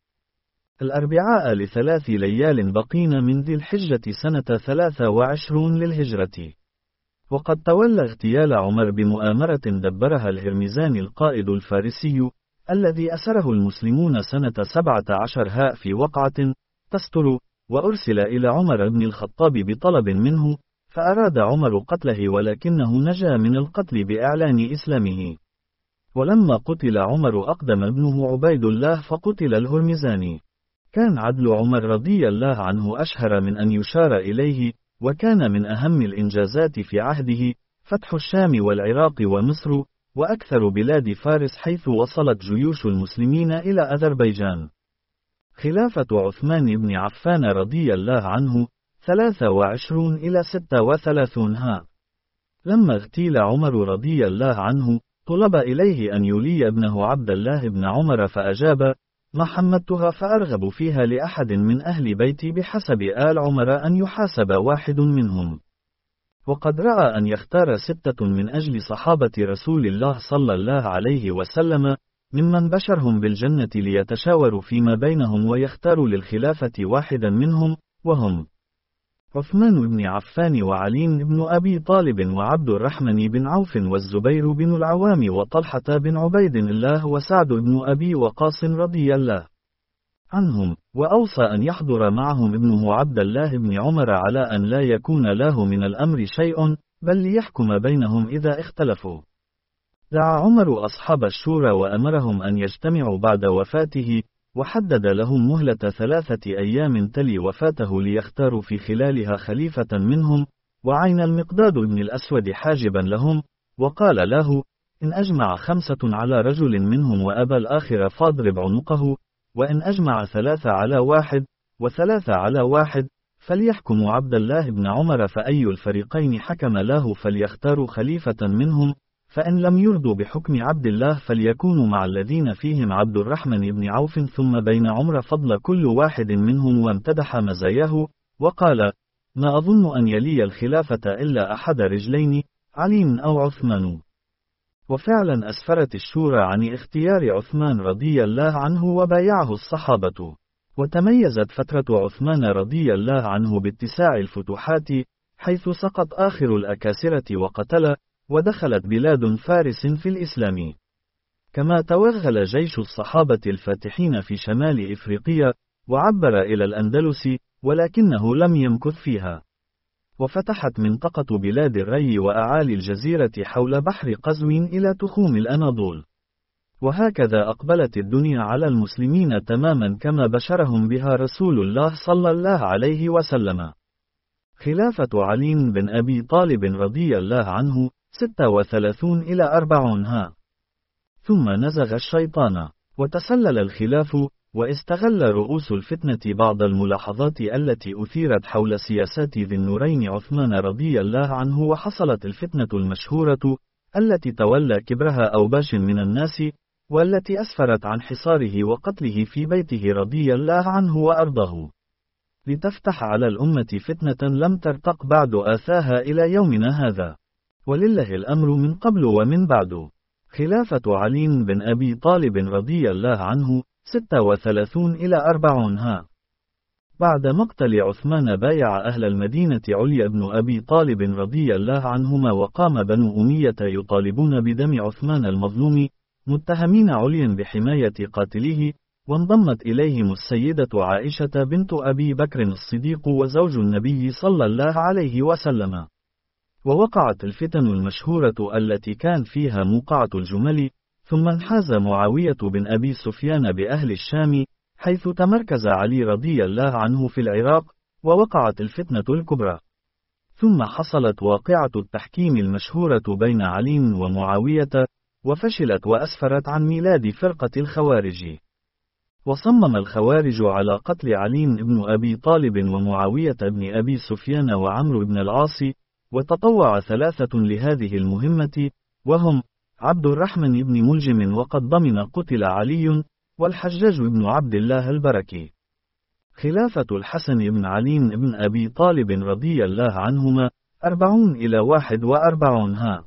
الأربعاء لثلاث ليال بقين من ذي الحجة سنة ثلاثة وعشرين للهجرة. وقد تولى اغتيال عمر بمؤامرة دبرها الهرمزاني القائد الفارسي الذي أسره المسلمون سنة سبعة عشر هاء في وقعة تستر، وأرسل إلى عمر بن الخطاب بطلب منه، فأراد عمر قتله ولكنه نجا من القتل بإعلان إسلامه. ولما قتل عمر أقدم ابنه عبيد الله فقتل الهرمزاني. كان عدل عمر رضي الله عنه أشهر من أن يشار إليه، وكان من أهم الإنجازات في عهده فتح الشام والعراق ومصر، وأكثر بلاد فارس حيث وصلت جيوش المسلمين إلى أذربيجان. خلافة عثمان بن عفان رضي الله عنه ثلاثة وعشرون إلى ستة وثلاثون ها. لما اغتيل عمر رضي الله عنه، طلب إليه أن يولي ابنه عبد الله بن عمر فأجاب: ما حمدتها فأرغب فيها لأحد من أهل بيتي بحسب آل عمر أن يحاسب واحد منهم. وقد رأى أن يختار ستة من أجل صحابة رسول الله صلى الله عليه وسلم ممن بشرهم بالجنة ليتشاوروا فيما بينهم ويختاروا للخلافة واحدا منهم، وهم عثمان بن عفان وعلي بن أبي طالب وعبد الرحمن بن عوف والزبير بن العوام وطلحة بن عبيد الله وسعد بن أبي وقاص رضي الله عنهم. وأوصى أن يحضر معهم ابنه عبد الله بن عمر على أن لا يكون له من الأمر شيء، بل ليحكم بينهم إذا اختلفوا. دعا عمر أصحاب الشورى وأمرهم أن يجتمعوا بعد وفاته، وحدد لهم مهلة ثلاثة أيام تلي وفاته ليختاروا في خلالها خليفة منهم، وعين المقداد بن الأسود حاجبا لهم، وقال له: إن أجمع خمسة على رجل منهم وأبى الآخر فاضرب عنقه، وإن أجمع ثلاثة على واحد وثلاثة على واحد فليحكم عبد الله بن عمر، فأي الفريقين حكم له فليختاروا خليفة منهم، فإن لم يرضوا بحكم عبد الله فليكونوا مع الذين فيهم عبد الرحمن بن عوف، ثم بين عمر فضل كل واحد منهم وامتدح مزاياه، وقال: ما أظن أن يلي الخلافة إلا أحد رجلين، علي أو عثمان. وفعلا أسفرت الشورى عن اختيار عثمان رضي الله عنه وبايعه الصحابة. وتميزت فترة عثمان رضي الله عنه باتساع الفتوحات، حيث سقط آخر الأكاسرة وقتل، ودخلت بلاد فارس في الإسلام. كما توغل جيش الصحابة الفاتحين في شمال إفريقيا، وعبر إلى الأندلس، ولكنه لم يمكث فيها. وفتحت منطقة بلاد الري وأعالي الجزيرة حول بحر قزوين إلى تخوم الأناضول. وهكذا أقبلت الدنيا على المسلمين تماما كما بشرهم بها رسول الله صلى الله عليه وسلم. خلافة علي بن أبي طالب رضي الله عنه ستة وثلاثون إلى أربعون ها. ثم نزغ الشيطان، وتسلل الخلاف، واستغل رؤوس الفتنة بعض الملاحظات التي أثيرت حول سياسات ذي النورين عثمان رضي الله عنه، وحصلت الفتنة المشهورة التي تولى كبرها أوباش من الناس، والتي أسفرت عن حصاره وقتله في بيته رضي الله عنه وأرضاه، لتفتح على الأمة فتنة لم ترتق بعد آثاها إلى يومنا هذا. ولله الأمر من قبل ومن بعد. خلافة علي بن أبي طالب رضي الله عنه ستة وثلاثون إلى أربعون ها. بعد مقتل عثمان بايع أهل المدينة علي بن أبي طالب رضي الله عنهما، وقام بنو أمية يطالبون بدم عثمان المظلوم، متهمين عليا بحماية قاتله، وانضمت إليهم السيدة عائشة بنت أبي بكر الصديق وزوج النبي صلى الله عليه وسلم. ووقعت الفتن المشهورة التي كان فيها موقعة الجمل، ثم انحاز معاوية بن أبي سفيان بأهل الشام، حيث تمركز علي رضي الله عنه في العراق، ووقعت الفتنة الكبرى. ثم حصلت واقعة التحكيم المشهورة بين علي ومعاوية، وفشلت وأسفرت عن ميلاد فرقة الخوارج. وصمم الخوارج على قتل علي بن أبي طالب ومعاوية بن أبي سفيان وعمرو بن العاص، وتطوع ثلاثة لهذه المهمة، وهم عبد الرحمن بن ملجم وقد ضمن قتل علي، والحجاج بن عبد الله البركي. خلافة الحسن بن علي بن أبي طالب رضي الله عنهما أربعون إلى واحد وأربعون ها.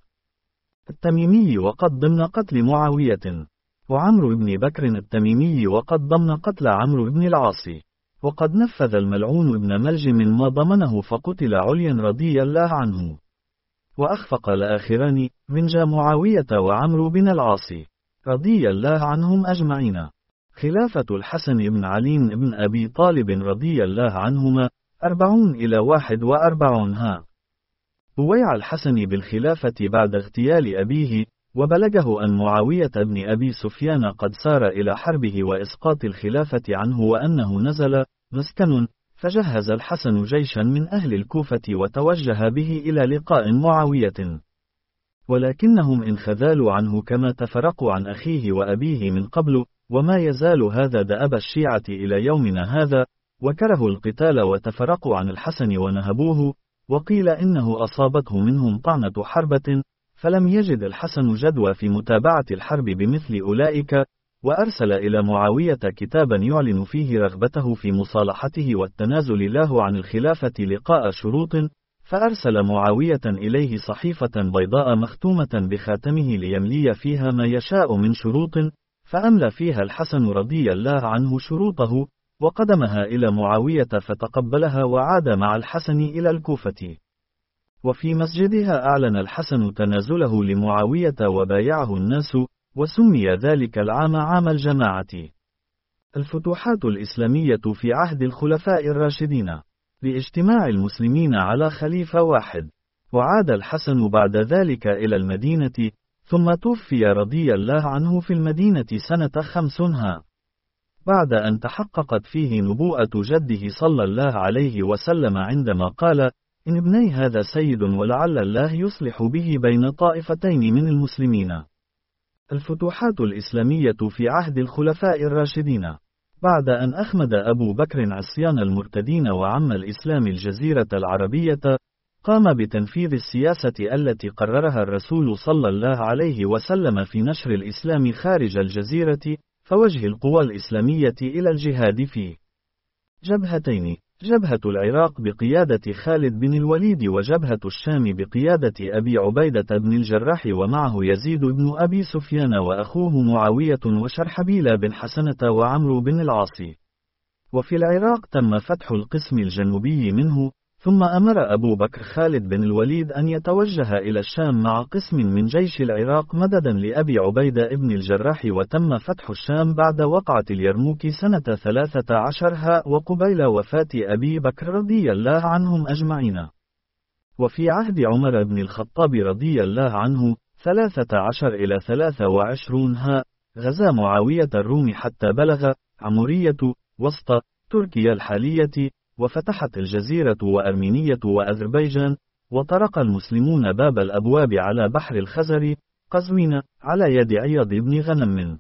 التميمي وقد ضمن قتل معاوية، وعمرو بن بكر التميمي وقد ضمن قتل عمرو بن العاص. وقد نفذ الملعون بن ملجم ما ضمنه فقتل عليا رضي الله عنه. وأخفق الآخران من جا معاوية وعمرو بن العاص رضي الله عنهم أجمعين. خلافة الحسن بن علي بن أبي طالب رضي الله عنهما أربعون إلى واحد وأربعون ها. بويع الحسن بالخلافة بعد اغتيال أبيه، وبلغه أن معاوية بن أبي سفيان قد سار إلى حربه وإسقاط الخلافة عنه وأنه نزل مسكن، فجهز الحسن جيشا من أهل الكوفة وتوجه به إلى لقاء معاوية، ولكنهم انخذلوا عنه كما تفرقوا عن أخيه وأبيه من قبل، وما يزال هذا دأب الشيعة إلى يومنا هذا، وكرهوا القتال وتفرقوا عن الحسن ونهبوه، وقيل إنه أصابته منهم طعنة حربة، فلم يجد الحسن جدوى في متابعة الحرب بمثل أولئك، وأرسل إلى معاوية كتابا يعلن فيه رغبته في مصالحته والتنازل له عن الخلافة لقاء شروط، فأرسل معاوية إليه صحيفة بيضاء مختومة بخاتمه ليملي فيها ما يشاء من شروط، فأملى فيها الحسن رضي الله عنه شروطه، وقدمها إلى معاوية فتقبلها وعاد مع الحسن إلى الكوفة. وفي مسجدها أعلن الحسن تنازله لمعاوية وبايعه الناس، وسمي ذلك العام عام الجماعة. الفتوحات الإسلامية في عهد الخلفاء الراشدين، لاجتماع المسلمين على خليفة واحد، وعاد الحسن بعد ذلك إلى المدينة، ثم توفي رضي الله عنه في المدينة سنة خمسها، بعد أن تحققت فيه نبوءة جده صلى الله عليه وسلم عندما قال: إن ابني هذا سيد ولعل الله يصلح به بين طائفتين من المسلمين. الفتوحات الإسلامية في عهد الخلفاء الراشدين، بعد أن أخمد أبو بكر عصيان المرتدين وعم الإسلام الجزيرة العربية، قام بتنفيذ السياسة التي قررها الرسول صلى الله عليه وسلم في نشر الإسلام خارج الجزيرة، فوجه القوى الإسلامية إلى الجهاد في جبهتين: جبهة العراق بقيادة خالد بن الوليد، وجبهة الشام بقيادة أبي عبيدة بن الجراح، ومعه يزيد بن أبي سفيان وأخوه معاوية وشرحبيل بن حسنة وعمرو بن العاص. وفي العراق تم فتح القسم الجنوبي منه، ثم أمر أبو بكر خالد بن الوليد أن يتوجه إلى الشام مع قسم من جيش العراق مددا لأبي عبيدة بن الجراح، وتم فتح الشام بعد وقعة اليرموك سنة ثلاثة عشر ها، وقبيل وفاة أبي بكر رضي الله عنهم أجمعين. وفي عهد عمر بن الخطاب رضي الله عنه ثلاثة عشر إلى ثلاثة وعشرين ها، غزا معاوية الروم حتى بلغ عمورية وسط تركيا الحالية، وفتحت الجزيرة وأرمينية وأذربيجان، وطرق المسلمون باب الأبواب على بحر الخزر قزوين على يد عياض بن غنم،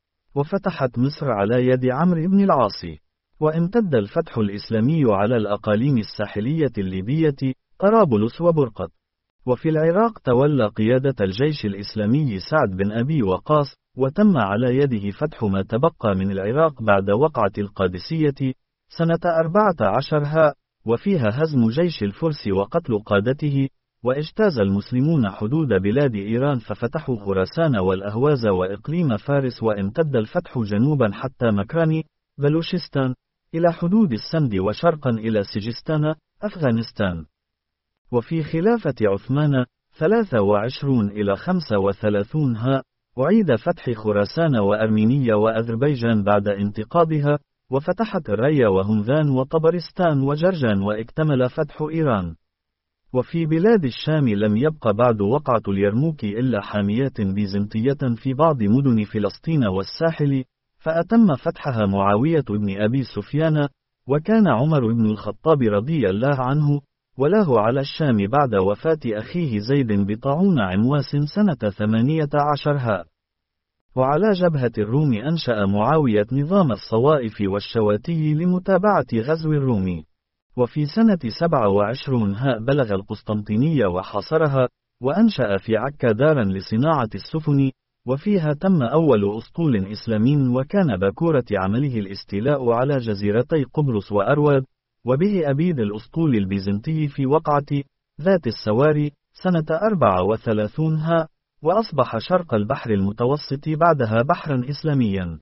وفتحت مصر على يد عمرو بن العاص، وامتد الفتح الإسلامي على الأقاليم الساحلية الليبية طرابلس وبرقط. وفي العراق تولى قيادة الجيش الإسلامي سعد بن أبي وقاص، وتم على يده فتح ما تبقى من العراق بعد وقعة القادسية سنة أربعة عشر ها، وفيها هزم جيش الفرس وقتل قادته، واجتاز المسلمون حدود بلاد إيران ففتحوا خراسان والأهواز وإقليم فارس، وامتد الفتح جنوبا حتى مكران بلوشستان إلى حدود السند، وشرقا إلى سجستان أفغانستان. وفي خلافة عثمان ثلاثة وعشرين إلى خمسة وثلاثين ها، أعيد فتح خراسان وأرمينيا وأذربيجان بعد انتقاضها، وفتحت الري وهمذان وطبرستان وجرجان، واكتمل فتح إيران. وفي بلاد الشام لم يبق بعد وقعة اليرموك إلا حاميات بيزنطية في بعض مدن فلسطين والساحل، فأتم فتحها معاوية بن أبي سفيان، وكان عمر بن الخطاب رضي الله عنه وله على الشام بعد وفاة أخيه زيد بطاعون عمواس سنة ثمانية عشر ها. وعلى جبهة الروم أنشأ معاوية نظام الصوائف والشواتي لمتابعة غزو الروم. وفي سنة سبعة وعشرين ها بلغ القسطنطينية وحاصرها، وأنشأ في عكا دارا لصناعة السفن، وفيها تم أول أسطول إسلامي، وكان باكورة عمله الاستيلاء على جزيرتي قبرص وأرواد، وبه أبيد الأسطول البيزنطي في وقعة ذات السواري سنة أربعة وثلاثين ها، وأصبح شرق البحر المتوسط بعدها بحرا إسلاميا.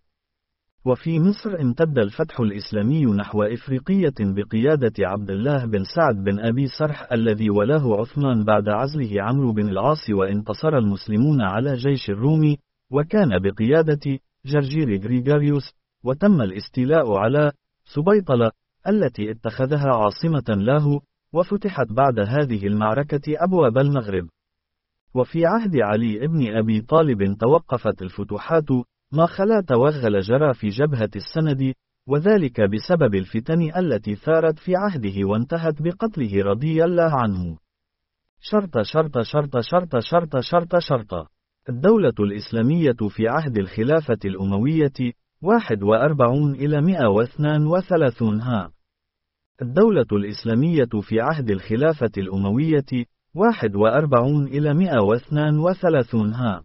وفي مصر امتد الفتح الإسلامي نحو إفريقية بقيادة عبد الله بن سعد بن أبي سرح الذي ولاه عثمان بعد عزله عمرو بن العاص، وانتصر المسلمون على جيش الروم، وكان بقيادة جرجير غريغاريوس، وتم الاستيلاء على سبيطلة التي اتخذها عاصمة له، وفتحت بعد هذه المعركة أبواب المغرب. وفي عهد علي ابن أبي طالب توقفت الفتوحات، ما خلا توغل جرى في جبهة السند، وذلك بسبب الفتن التي ثارت في عهده وانتهت بقتله رضي الله عنه. شرط شرط شرط شرط شرط شرط شرط الدولة الإسلامية في عهد الخلافة الأموية واحد وأربعون إلى مئة واثنان وثلاثون ها. الدولة الإسلامية في عهد الخلافة الأموية واحد وأربعون إلى مئة واثنان وثلاثون ها.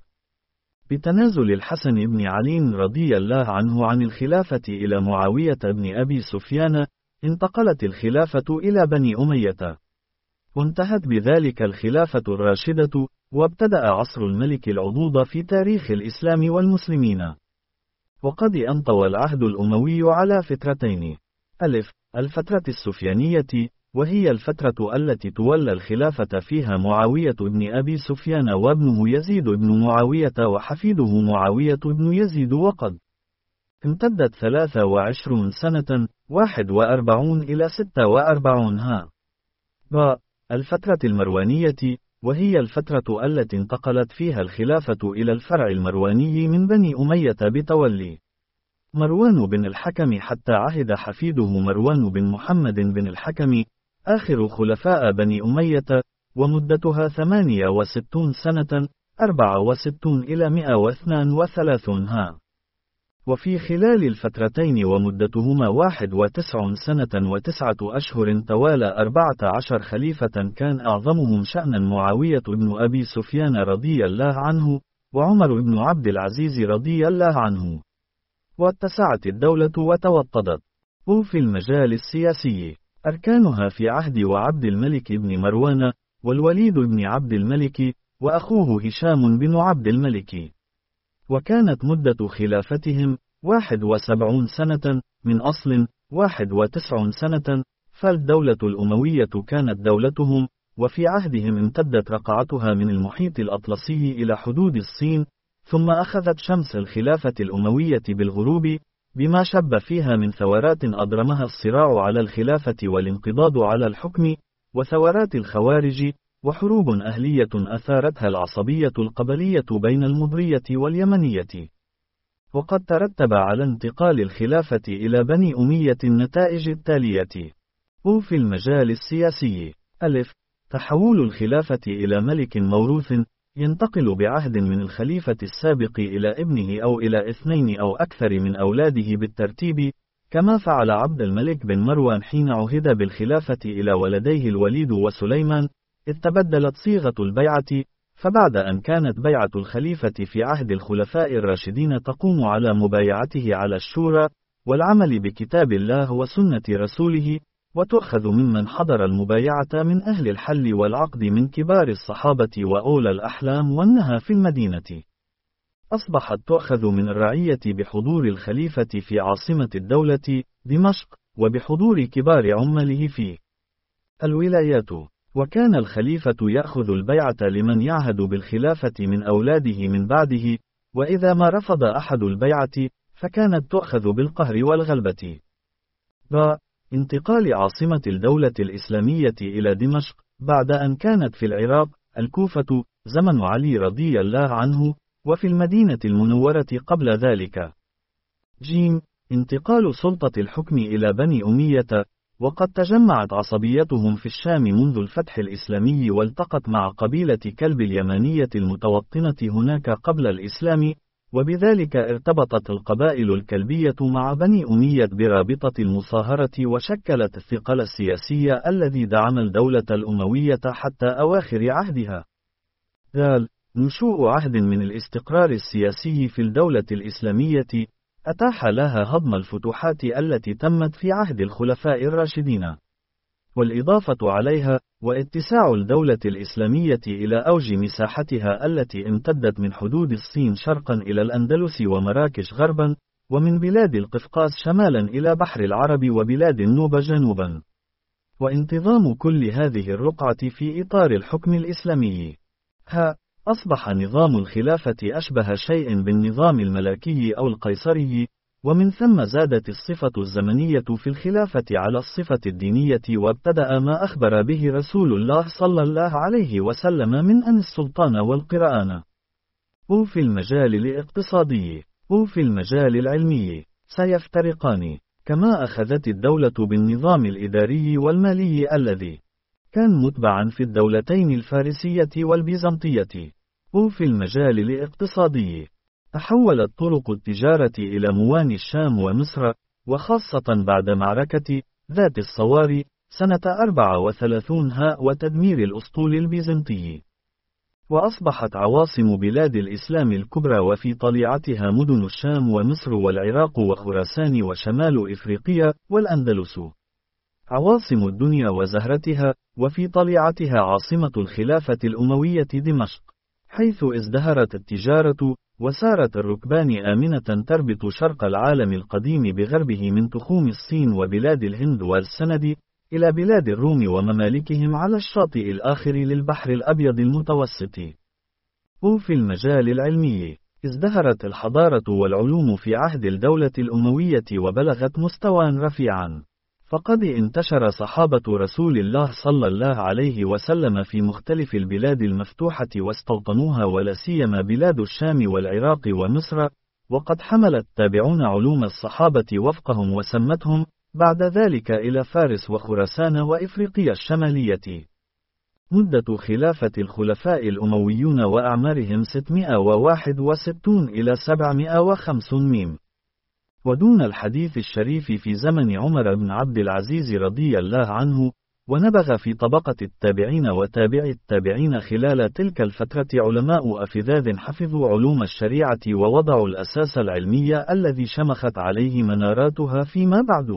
بتنازل الحسن بن علي رضي الله عنه عن الخلافة إلى معاوية بن أبي سفيان، انتقلت الخلافة إلى بني أمية، وانتهت بذلك الخلافة الراشدة، وابتدأ عصر الملك العضوض في تاريخ الإسلام والمسلمين. وقد انطوى العهد الأموي على فترتين: ألف الفترة السفيانية، وهي الفترة التي تولى الخلافة فيها معاوية بن أبي سفيان وابنه يزيد بن معاوية وحفيده معاوية بن يزيد، وقد امتدت ثلاث وعشرون سنة، واحد وأربعون إلى ستة وأربعون ها. ب الفترة المروانية، وهي الفترة التي انتقلت فيها الخلافة إلى الفرع المرواني من بني أمية بتولي مروان بن الحكم حتى عهد حفيده مروان بن محمد بن الحكم، آخر خلفاء بني أمية، ومدتها ثمانية وستون سنة، أربعة وستون إلى مئة واثنان وثلاثون ها. وفي خلال الفترتين ومدتهما واحد وتسعون سنة وتسعة أشهر توالى أربعة عشر خليفة، كان أعظمهم شأنا معاوية بن أبي سفيان رضي الله عنه، وعمر بن عبد العزيز رضي الله عنه. واتسعت الدولة وتوطدت. وفي المجال السياسي أركانها في عهد وعبد الملك بن مروان، والوليد بن عبد الملك، وأخوه هشام بن عبد الملك. وكانت مدة خلافتهم واحد وسبعون سنة، من أصل واحد وتسعون سنة، فالدولة الأموية كانت دولتهم، وفي عهدهم امتدت رقعتها من المحيط الأطلسي إلى حدود الصين، ثم أخذت شمس الخلافة الأموية بالغروب، بما شب فيها من ثورات أضرمها الصراع على الخلافة والانقضاض على الحكم، وثورات الخوارج، وحروب أهلية أثارتها العصبية القبلية بين المضرية واليمنية. وقد ترتب على انتقال الخلافة إلى بني أمية النتائج التالية: وفي المجال السياسي: ألف تحول الخلافة إلى ملك موروث، ينتقل بعهد من الخليفة السابق إلى ابنه أو إلى اثنين أو أكثر من أولاده بالترتيب، كما فعل عبد الملك بن مروان حين عهد بالخلافة إلى ولديه الوليد وسليمان، إذ تبدلت صيغة البيعة، فبعد أن كانت بيعة الخليفة في عهد الخلفاء الراشدين تقوم على مبايعته على الشورى والعمل بكتاب الله وسنة رسوله، وتؤخذ ممن حضر المبايعة من أهل الحل والعقد من كبار الصحابة وأولى الأحلام والنهى في المدينة، أصبحت تؤخذ من الرعية بحضور الخليفة في عاصمة الدولة دمشق، وبحضور كبار عمله في الولايات. وكان الخليفة يأخذ البيعة لمن يعهد بالخلافة من أولاده من بعده، وإذا ما رفض أحد البيعة فكانت تؤخذ بالقهر والغلبة. ب انتقال عاصمة الدولة الإسلامية إلى دمشق بعد أن كانت في العراق الكوفة زمن علي رضي الله عنه، وفي المدينة المنورة قبل ذلك. ج انتقال سلطة الحكم إلى بني أمية، وقد تجمعت عصبيتهم في الشام منذ الفتح الإسلامي، والتقت مع قبيلة كلب اليمانية المتوطنة هناك قبل الإسلام، وبذلك ارتبطت القبائل الكلبية مع بني أمية برابطة المصاهرة، وشكلت الثقل السياسي الذي دعم الدولة الأموية حتى أواخر عهدها. ذال نشوء عهد من الاستقرار السياسي في الدولة الإسلامية أتاح لها هضم الفتوحات التي تمت في عهد الخلفاء الراشدين، والإضافة عليها واتساع الدولة الإسلامية إلى أوج مساحتها التي امتدت من حدود الصين شرقا إلى الأندلس ومراكش غربا، ومن بلاد القفقاز شمالا إلى بحر العرب وبلاد النوبة جنوبا، وانتظام كل هذه الرقعة في إطار الحكم الإسلامي. ها أصبح نظام الخلافة أشبه شيء بالنظام الملكي أو القيصري، ومن ثم زادت الصفة الزمنية في الخلافة على الصفة الدينية، وابتدأ ما أخبر به رسول الله صلى الله عليه وسلم من أن السلطان والقرآن أو في المجال الاقتصادي أو في المجال العلمي سيفترقان، كما أخذت الدولة بالنظام الإداري والمالي الذي كان متبعا في الدولتين الفارسية والبيزنطية. أو في المجال الاقتصادي تحولت طرق التجارة إلى مواني الشام ومصر، وخاصة بعد معركة ذات الصواري سنة أربعة وثلاثين ها وتدمير الأسطول البيزنطي. وأصبحت عواصم بلاد الإسلام الكبرى وفي طليعتها مدن الشام ومصر والعراق وخراسان وشمال إفريقيا والأندلس عواصم الدنيا وزهرتها، وفي طليعتها عاصمة الخلافة الأموية دمشق، حيث ازدهرت التجارة، وسارت الركبان آمنة تربط شرق العالم القديم بغربه من تخوم الصين وبلاد الهند والسند إلى بلاد الروم وممالكهم على الشاطئ الآخر للبحر الأبيض المتوسط. وفي المجال العلمي ازدهرت الحضارة والعلوم في عهد الدولة الأموية وبلغت مستوى رفيعا، فقد انتشر صحابة رسول الله صلى الله عليه وسلم في مختلف البلاد المفتوحة واستوطنوها، ولا سيما بلاد الشام والعراق ومصر، وقد حمل التابعون علوم الصحابة وفقهم وسمتهم بعد ذلك إلى فارس وخراسان وإفريقيا الشمالية. مدة خلافة الخلفاء الأمويون وأعمارهم ستمائة وواحد وستون إلى سبعمائة وخمسين ميم. ودون الحديث الشريف في زمن عمر بن عبد العزيز رضي الله عنه، ونبغ في طبقة التابعين وتابع التابعين خلال تلك الفترة علماء أفذاذ حفظوا علوم الشريعة ووضعوا الأساس العلمي الذي شمخت عليه مناراتها فيما بعد.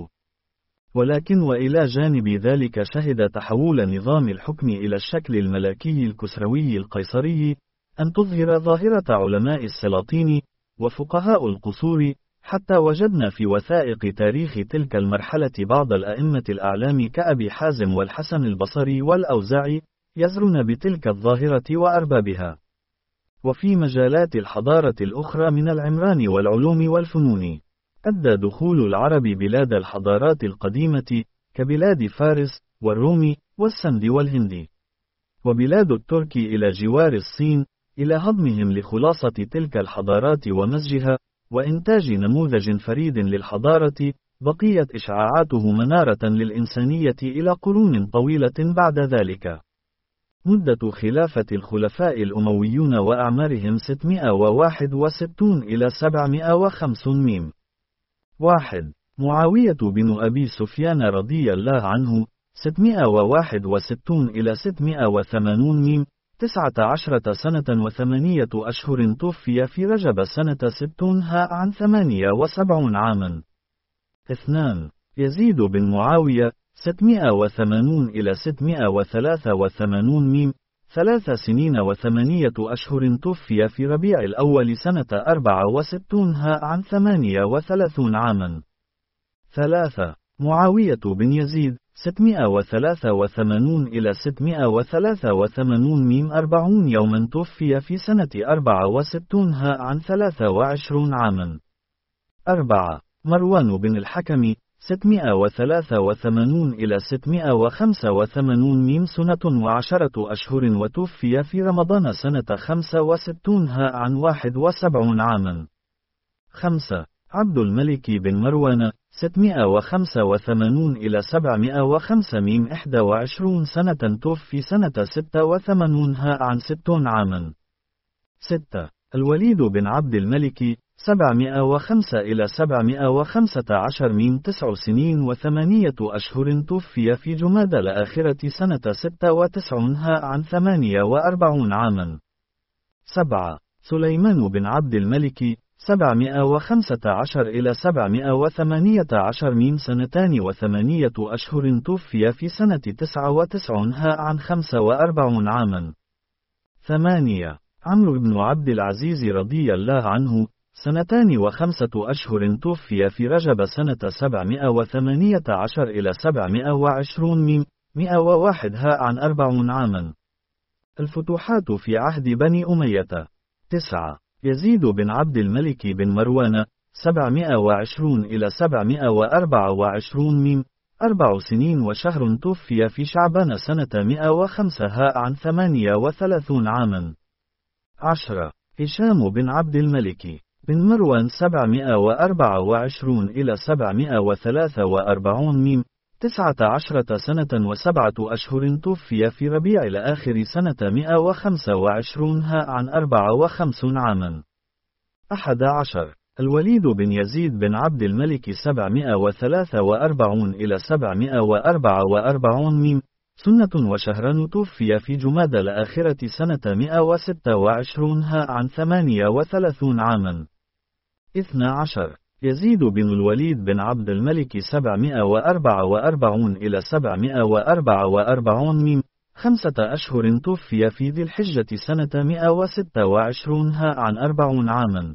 ولكن وإلى جانب ذلك شهد تحول نظام الحكم إلى الشكل الملكي الكسروي القيصري أن تظهر ظاهرة علماء السلاطين وفقهاء القصور، حتى وجدنا في وثائق تاريخ تلك المرحلة بعض الأئمة الأعلام كأبي حازم والحسن البصري والأوزاعي يزرون بتلك الظاهرة وأربابها. وفي مجالات الحضارة الأخرى من العمران والعلوم والفنون، أدى دخول العرب بلاد الحضارات القديمة كبلاد فارس والروم والسند والهند، وبلاد الترك إلى جوار الصين، إلى هضمهم لخلاصة تلك الحضارات ومزجها وإنتاج نموذج فريد للحضارة بقيت إشعاعاته منارة للإنسانية إلى قرون طويلة بعد ذلك. مدة خلافة الخلفاء الأمويون وأعمارهم ستمائة وواحد وستون إلى سبعمائة وخمسين ميم. واحد. معاوية بن أبي سفيان رضي الله عنه ستمائة وواحد وستون إلى ستمائة وثمانون ميم، تسعة عشرة سنة وثمانية أشهر، توفي في رجب سنة ستون ها عن ثمانية وسبعون عاما. اثنان. يزيد بن معاوية ستمائة وثمانون إلى ستمائة وثلاثة وثمانون ميم، ثلاث سنين وثمانية أشهر، توفي في ربيع الأول سنة أربعة وستون ها عن ثمانية وثلاثون عاما. ثلاثة. معاوية بن يزيد ستمائة وثلاثة وثمانون إلى ستمائة وثلاثة وثمانون ميم، أربعون يوما، توفي في سنة أربعة وستون ها عن ثلاثة وعشرون عاما. أربعة. مروان بن الحكم ستمائة وثلاثة وثمانون إلى ستمائة وخمسة وثمانون ميم، سنة وعشرة أشهر، وتوفي في رمضان سنة خمسة وستون ها عن واحد وسبعون عاما. خمسة. عبد الملك بن مروان ستمائة وخمسة وثمانون إلى سبعمائة وخمسة ميم، إحدى وعشرون سنة، توفي سنة ستة وثمانين ها عن ستون عاما. ستة. الوليد بن عبد الملك سبعمائة وخمسة إلى سبعمائة وخمسة عشر ميم، تسع سنين وثمانية أشهر، توفي في جماد الآخرة سنة ستة وتسعين ها عن ثمانية وأربعين عاما. سبعة. سليمان بن عبد الملك سبعمائة وخمسة عشر إلى سبعمائة وثمانية عشر ميم، سنتان وثمانية أشهر، توفي في سنة تسعة وتسعين ها عن خمسة وأربعين عاما. ثمانية. عمرو بن عبد العزيز رضي الله عنه سنتان وخمسة أشهر، توفي في رجب سنة سبعمائة وثمانية عشر إلى سبعمائة وعشرين ميم، مئة وواحد ها عن أربعين عاما. الفتوحات في عهد بني أمية. تسعة. يزيد بن عبد الملك بن مروان سبعمائة وعشرون إلى سبعمائة وأربعة وعشرون ميم أربع سنين وشهر. توفي في شعبان سنة مئة وخمسة هاء عن ثمانية وثلاثون عاما. عشرة. هشام بن عبد الملك بن مروان سبعمائة وأربعة وعشرون إلى سبعمائة وثلاثة وأربعون ميم تسعة عشرة سنة وسبعة أشهر. توفي في ربيع الآخر سنة مئة وخمسة وعشرين هاء عن أربعة وخمسين عاما. أحد عشر. الوليد بن يزيد بن عبد الملك سبعمائة وثلاثة وأربعون إلى سبعمائة وأربعة وأربعون ميم سنة وشهران. توفي في جماد الآخرة سنة مئة وستة وعشرين هاء عن ثمانية وثلاثين عاما. اثنى عشر. يزيد بن الوليد بن عبد الملك سبعمائة وأربعة وأربعون إلى سبعمائة وأربعة وأربعون ميم خمسة أشهر. توفي في ذي الحجة سنة مئة وستة وعشرين هاء عن أربعين عاما.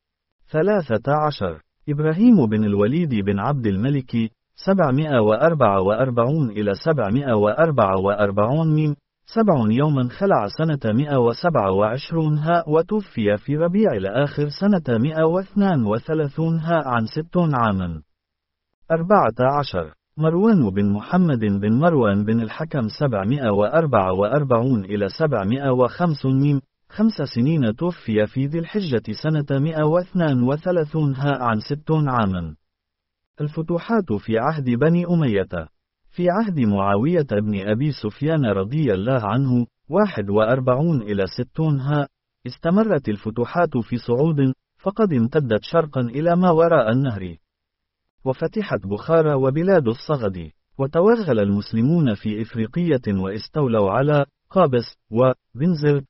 ثلاثة عشر. إبراهيم بن الوليد بن عبد الملك سبعمائة وأربعة وأربعون إلى سبعمائة وأربعة وأربعون ميم سبع يوما خلع سنة مئة وسبعة وعشرين هاء. وتوفي في ربيع الآخر سنة مئة واثنين وثلاثين هاء عن ستين عاما. أربعة عشر. مروان بن محمد بن مروان بن الحكم سبعمائة وأربعة وأربعون إلى سبعمائة وخمسين ميم خمس سنين. توفي في ذي الحجة سنة مئة واثنين وثلاثين هاء عن ستين عاما. الفتوحات في عهد بني أمية. في عهد معاوية بن أبي سفيان رضي الله عنه واحد وأربعون إلى ستين هاء استمرت الفتوحات في صعود، فقد امتدت شرقا إلى ما وراء النهر، وفتحت بخارى وبلاد الصغد، وتوغل المسلمون في إفريقية واستولوا على قابس وبنزر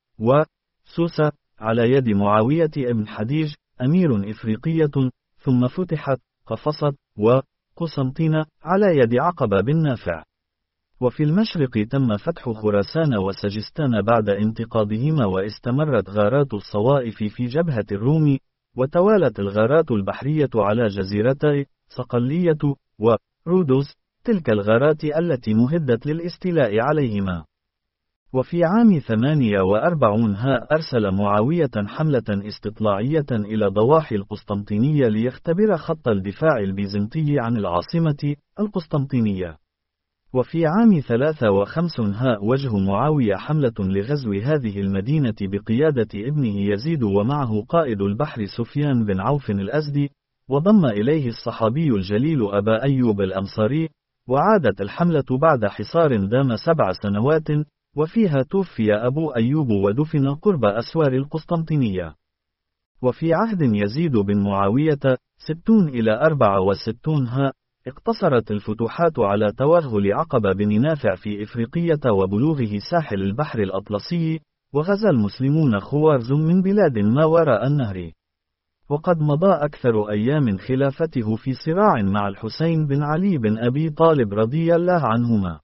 وسوسة على يد معاوية بن حديج أمير إفريقية، ثم فتحت قفصت وقسنطينة على يد عقبة بن نافع. وفي المشرق تم فتح خراسان وسجستان بعد انتقاضهما، واستمرت غارات الصوائف في جبهة الروم، وتوالت الغارات البحرية على جزيرتي صقلية ورودوس، تلك الغارات التي مهدت للاستيلاء عليهما. وفي عام ثمانية وأربعين هاء أرسل معاوية حملة استطلاعية إلى ضواحي القسطنطينية ليختبر خط الدفاع البيزنطي عن العاصمة القسطنطينية. وفي عام ثلاثة وخمسين هاء وجه معاوية حملة لغزو هذه المدينة بقيادة ابنه يزيد، ومعه قائد البحر سفيان بن عوف الأزدي، وضم إليه الصحابي الجليل أبا أيوب الأنصاري. وعادت الحملة بعد حصار دام سبع سنوات، وفيها توفي أبو أيوب ودفن قرب أسوار القسطنطينية. وفي عهد يزيد بن معاوية ستون إلى أربعة وستين هاء اقتصرت الفتوحات على توغل عقبة بن نافع في إفريقية وبلوغه ساحل البحر الأطلسي، وغزا المسلمون خوارزم من بلاد ما وراء النهر. وقد مضى أكثر أيام خلافته في صراع مع الحسين بن علي بن أبي طالب رضي الله عنهما،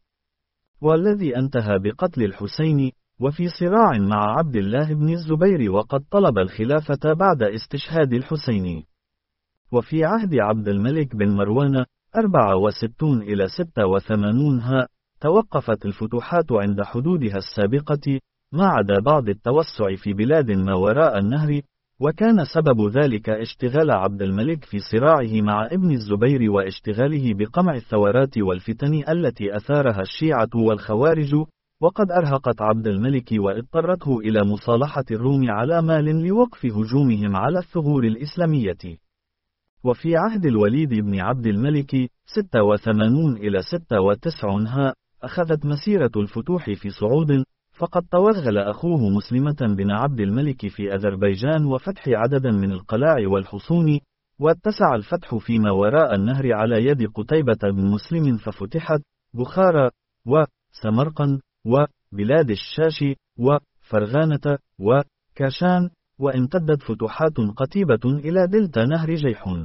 والذي انتهى بقتل الحسين، وفي صراع مع عبد الله بن الزبير، وقد طلب الخلافة بعد استشهاد الحسين. وفي عهد عبد الملك بن مروان أربعة وستين إلى ستة وثمانين هاء توقفت الفتوحات عند حدودها السابقة، ما عدا بعض التوسع في بلاد ما وراء النهر، وكان سبب ذلك اشتغال عبد الملك في صراعه مع ابن الزبير، واشتغاله بقمع الثورات والفتن التي أثارها الشيعة والخوارج، وقد أرهقت عبد الملك واضطرته إلى مصالحة الروم على مال لوقف هجومهم على الثغور الإسلامية. وفي عهد الوليد بن عبد الملك ستة وثمانين إلى ستة وتسعين هاء أخذت مسيرة الفتوح في صعود، فقد توغل أخوه مسلمة بن عبد الملك في أذربيجان وفتح عدد من القلاع والحصون، واتسع الفتح فيما وراء النهر على يد قتيبة بن مسلم، ففتحت بخارى وسمرقند وبلاد الشاش وفرغانة وكاشان، وامتدت فتوحات قتيبة إلى دلتا نهر جيحون.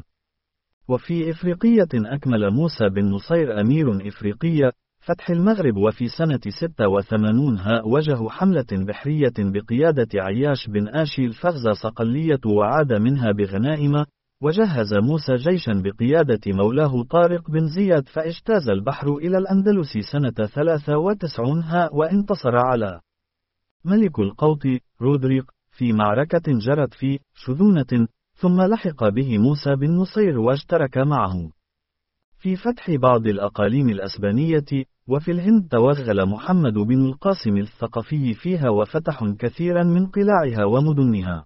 وفي إفريقية أكمل موسى بن نصير أمير إفريقية فتح المغرب، وفي سنة ستة وثمانين هاء وجه حملة بحرية بقيادة عياش بن آشي الفغز صقلية، وعاد منها بغنائم. وجهز موسى جيشا بقيادة مولاه طارق بن زياد، فاجتاز البحر إلى الأندلس سنة ثلاثة وتسعين هاء، وانتصر على ملك القوط رودريق في معركة جرت في شذونة، ثم لحق به موسى بن نصير واشترك معه في فتح بعض الأقاليم الأسبانية، وفي الهند توغل محمد بن القاسم الثقفي فيها وفتح كثيرا من قلاعها ومدنها.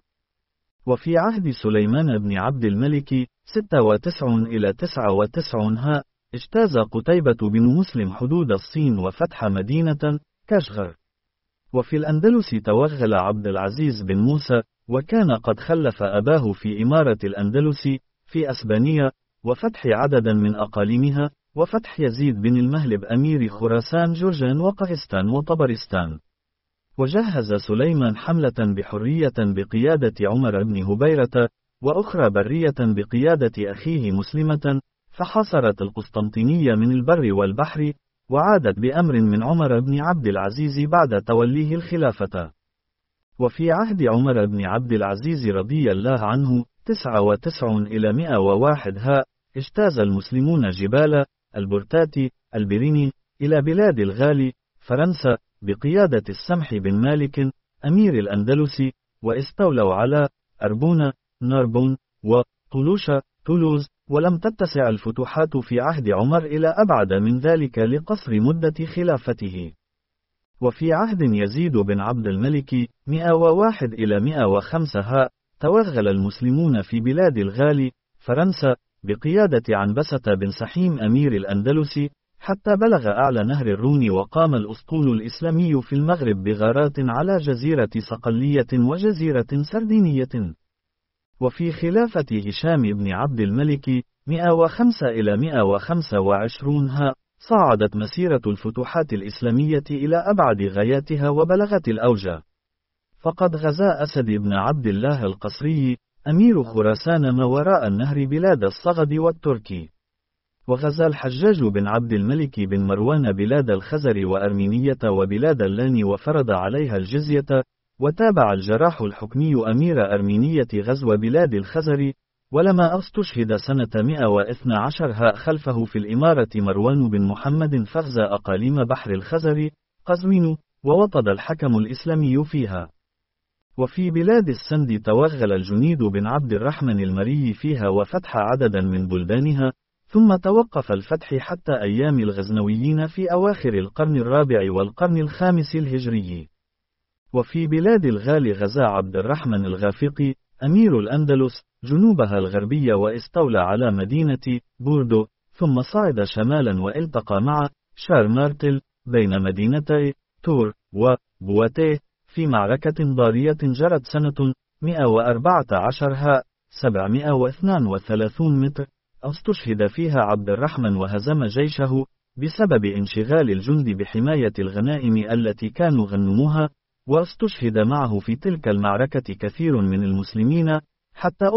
وفي عهد سليمان بن عبد الملك ستة وتسعين إلى تسعة وتسعين ها اجتاز قتيبة بن مسلم حدود الصين وفتح مدينة كاشغر. وفي الأندلس توغل عبد العزيز بن موسى، وكان قد خلف أباه في إمارة الأندلس في أسبانيا وفتح عددا من أقاليمها، وفتح يزيد بن المهلب أمير خراسان جرجان وقهستان وطبرستان. وجهز سليمان حملة بحرية بقيادة عمر بن هبيرة، وأخرى برية بقيادة أخيه مسلمة، فحاصرت القسطنطينية من البر والبحر، وعادت بأمر من عمر بن عبد العزيز بعد توليه الخلافة. وفي عهد عمر بن عبد العزيز رضي الله عنه تسعة وتسعين إلى مئة وواحد ها اجتاز المسلمون جبال البرتات البريني إلى بلاد الغالي فرنسا بقيادة السمح بن مالك أمير الأندلس، واستولوا على أربون ناربون وطولوشة تولوز. ولم تتسع الفتوحات في عهد عمر إلى أبعد من ذلك لقصر مدة خلافته. وفي عهد يزيد بن عبد الملك مئة وواحد إلى مئة وخمسة ها توغل المسلمون في بلاد الغالي فرنسا بقيادة عنبسة بن سحيم أمير الأندلس، حتى بلغ أعلى نهر الرون، وقام الأسطول الإسلامي في المغرب بغارات على جزيرة صقلية وجزيرة سردينية. وفي خلافة هشام بن عبد الملك مئة وخمسة إلى مئة وخمسة وعشرين ها صعدت مسيرة الفتوحات الإسلامية إلى أبعد غاياتها وبلغت الأوج. فقد غزا أسد بن عبد الله القصري أمير خراسان ما وراء النهر بلاد الصغد والتركي. وغزا الحجاج بن عبد الملك بن مروان بلاد الخزر وأرمينية وبلاد اللان وفرض عليها الجزية. وتابع الجراح الحكمي أمير أرمينية غزو بلاد الخزر. ولما استشهد سنة مئة واثني عشر ها خلفه في الإمارة مروان بن محمد فغزا أقاليم بحر الخزر قزوين، ووطد الحكم الإسلامي فيها. وفي بلاد السند توغل الجنيد بن عبد الرحمن المري فيها وفتح عددا من بلدانها، ثم توقف الفتح حتى أيام الغزنويين في أواخر القرن الرابع والقرن الخامس الهجري. وفي بلاد الغال غزا عبد الرحمن الغافقي أمير الأندلس جنوبها الغربية واستولى على مدينة بوردو، ثم صعد شمالا والتقى مع شارمارتل بين مدينتي تور وبواتيه في معركة ضارية جرت سنة مئة وأربعة عشر ها سبعمئة واثنين وثلاثين متر. استشهد فيها عبد الرحمن وهزم جيشه بسبب انشغال الجند بحماية الغنائم التي كانوا غنموها، واستشهد معه في تلك المعركة كثير من المسلمين حتى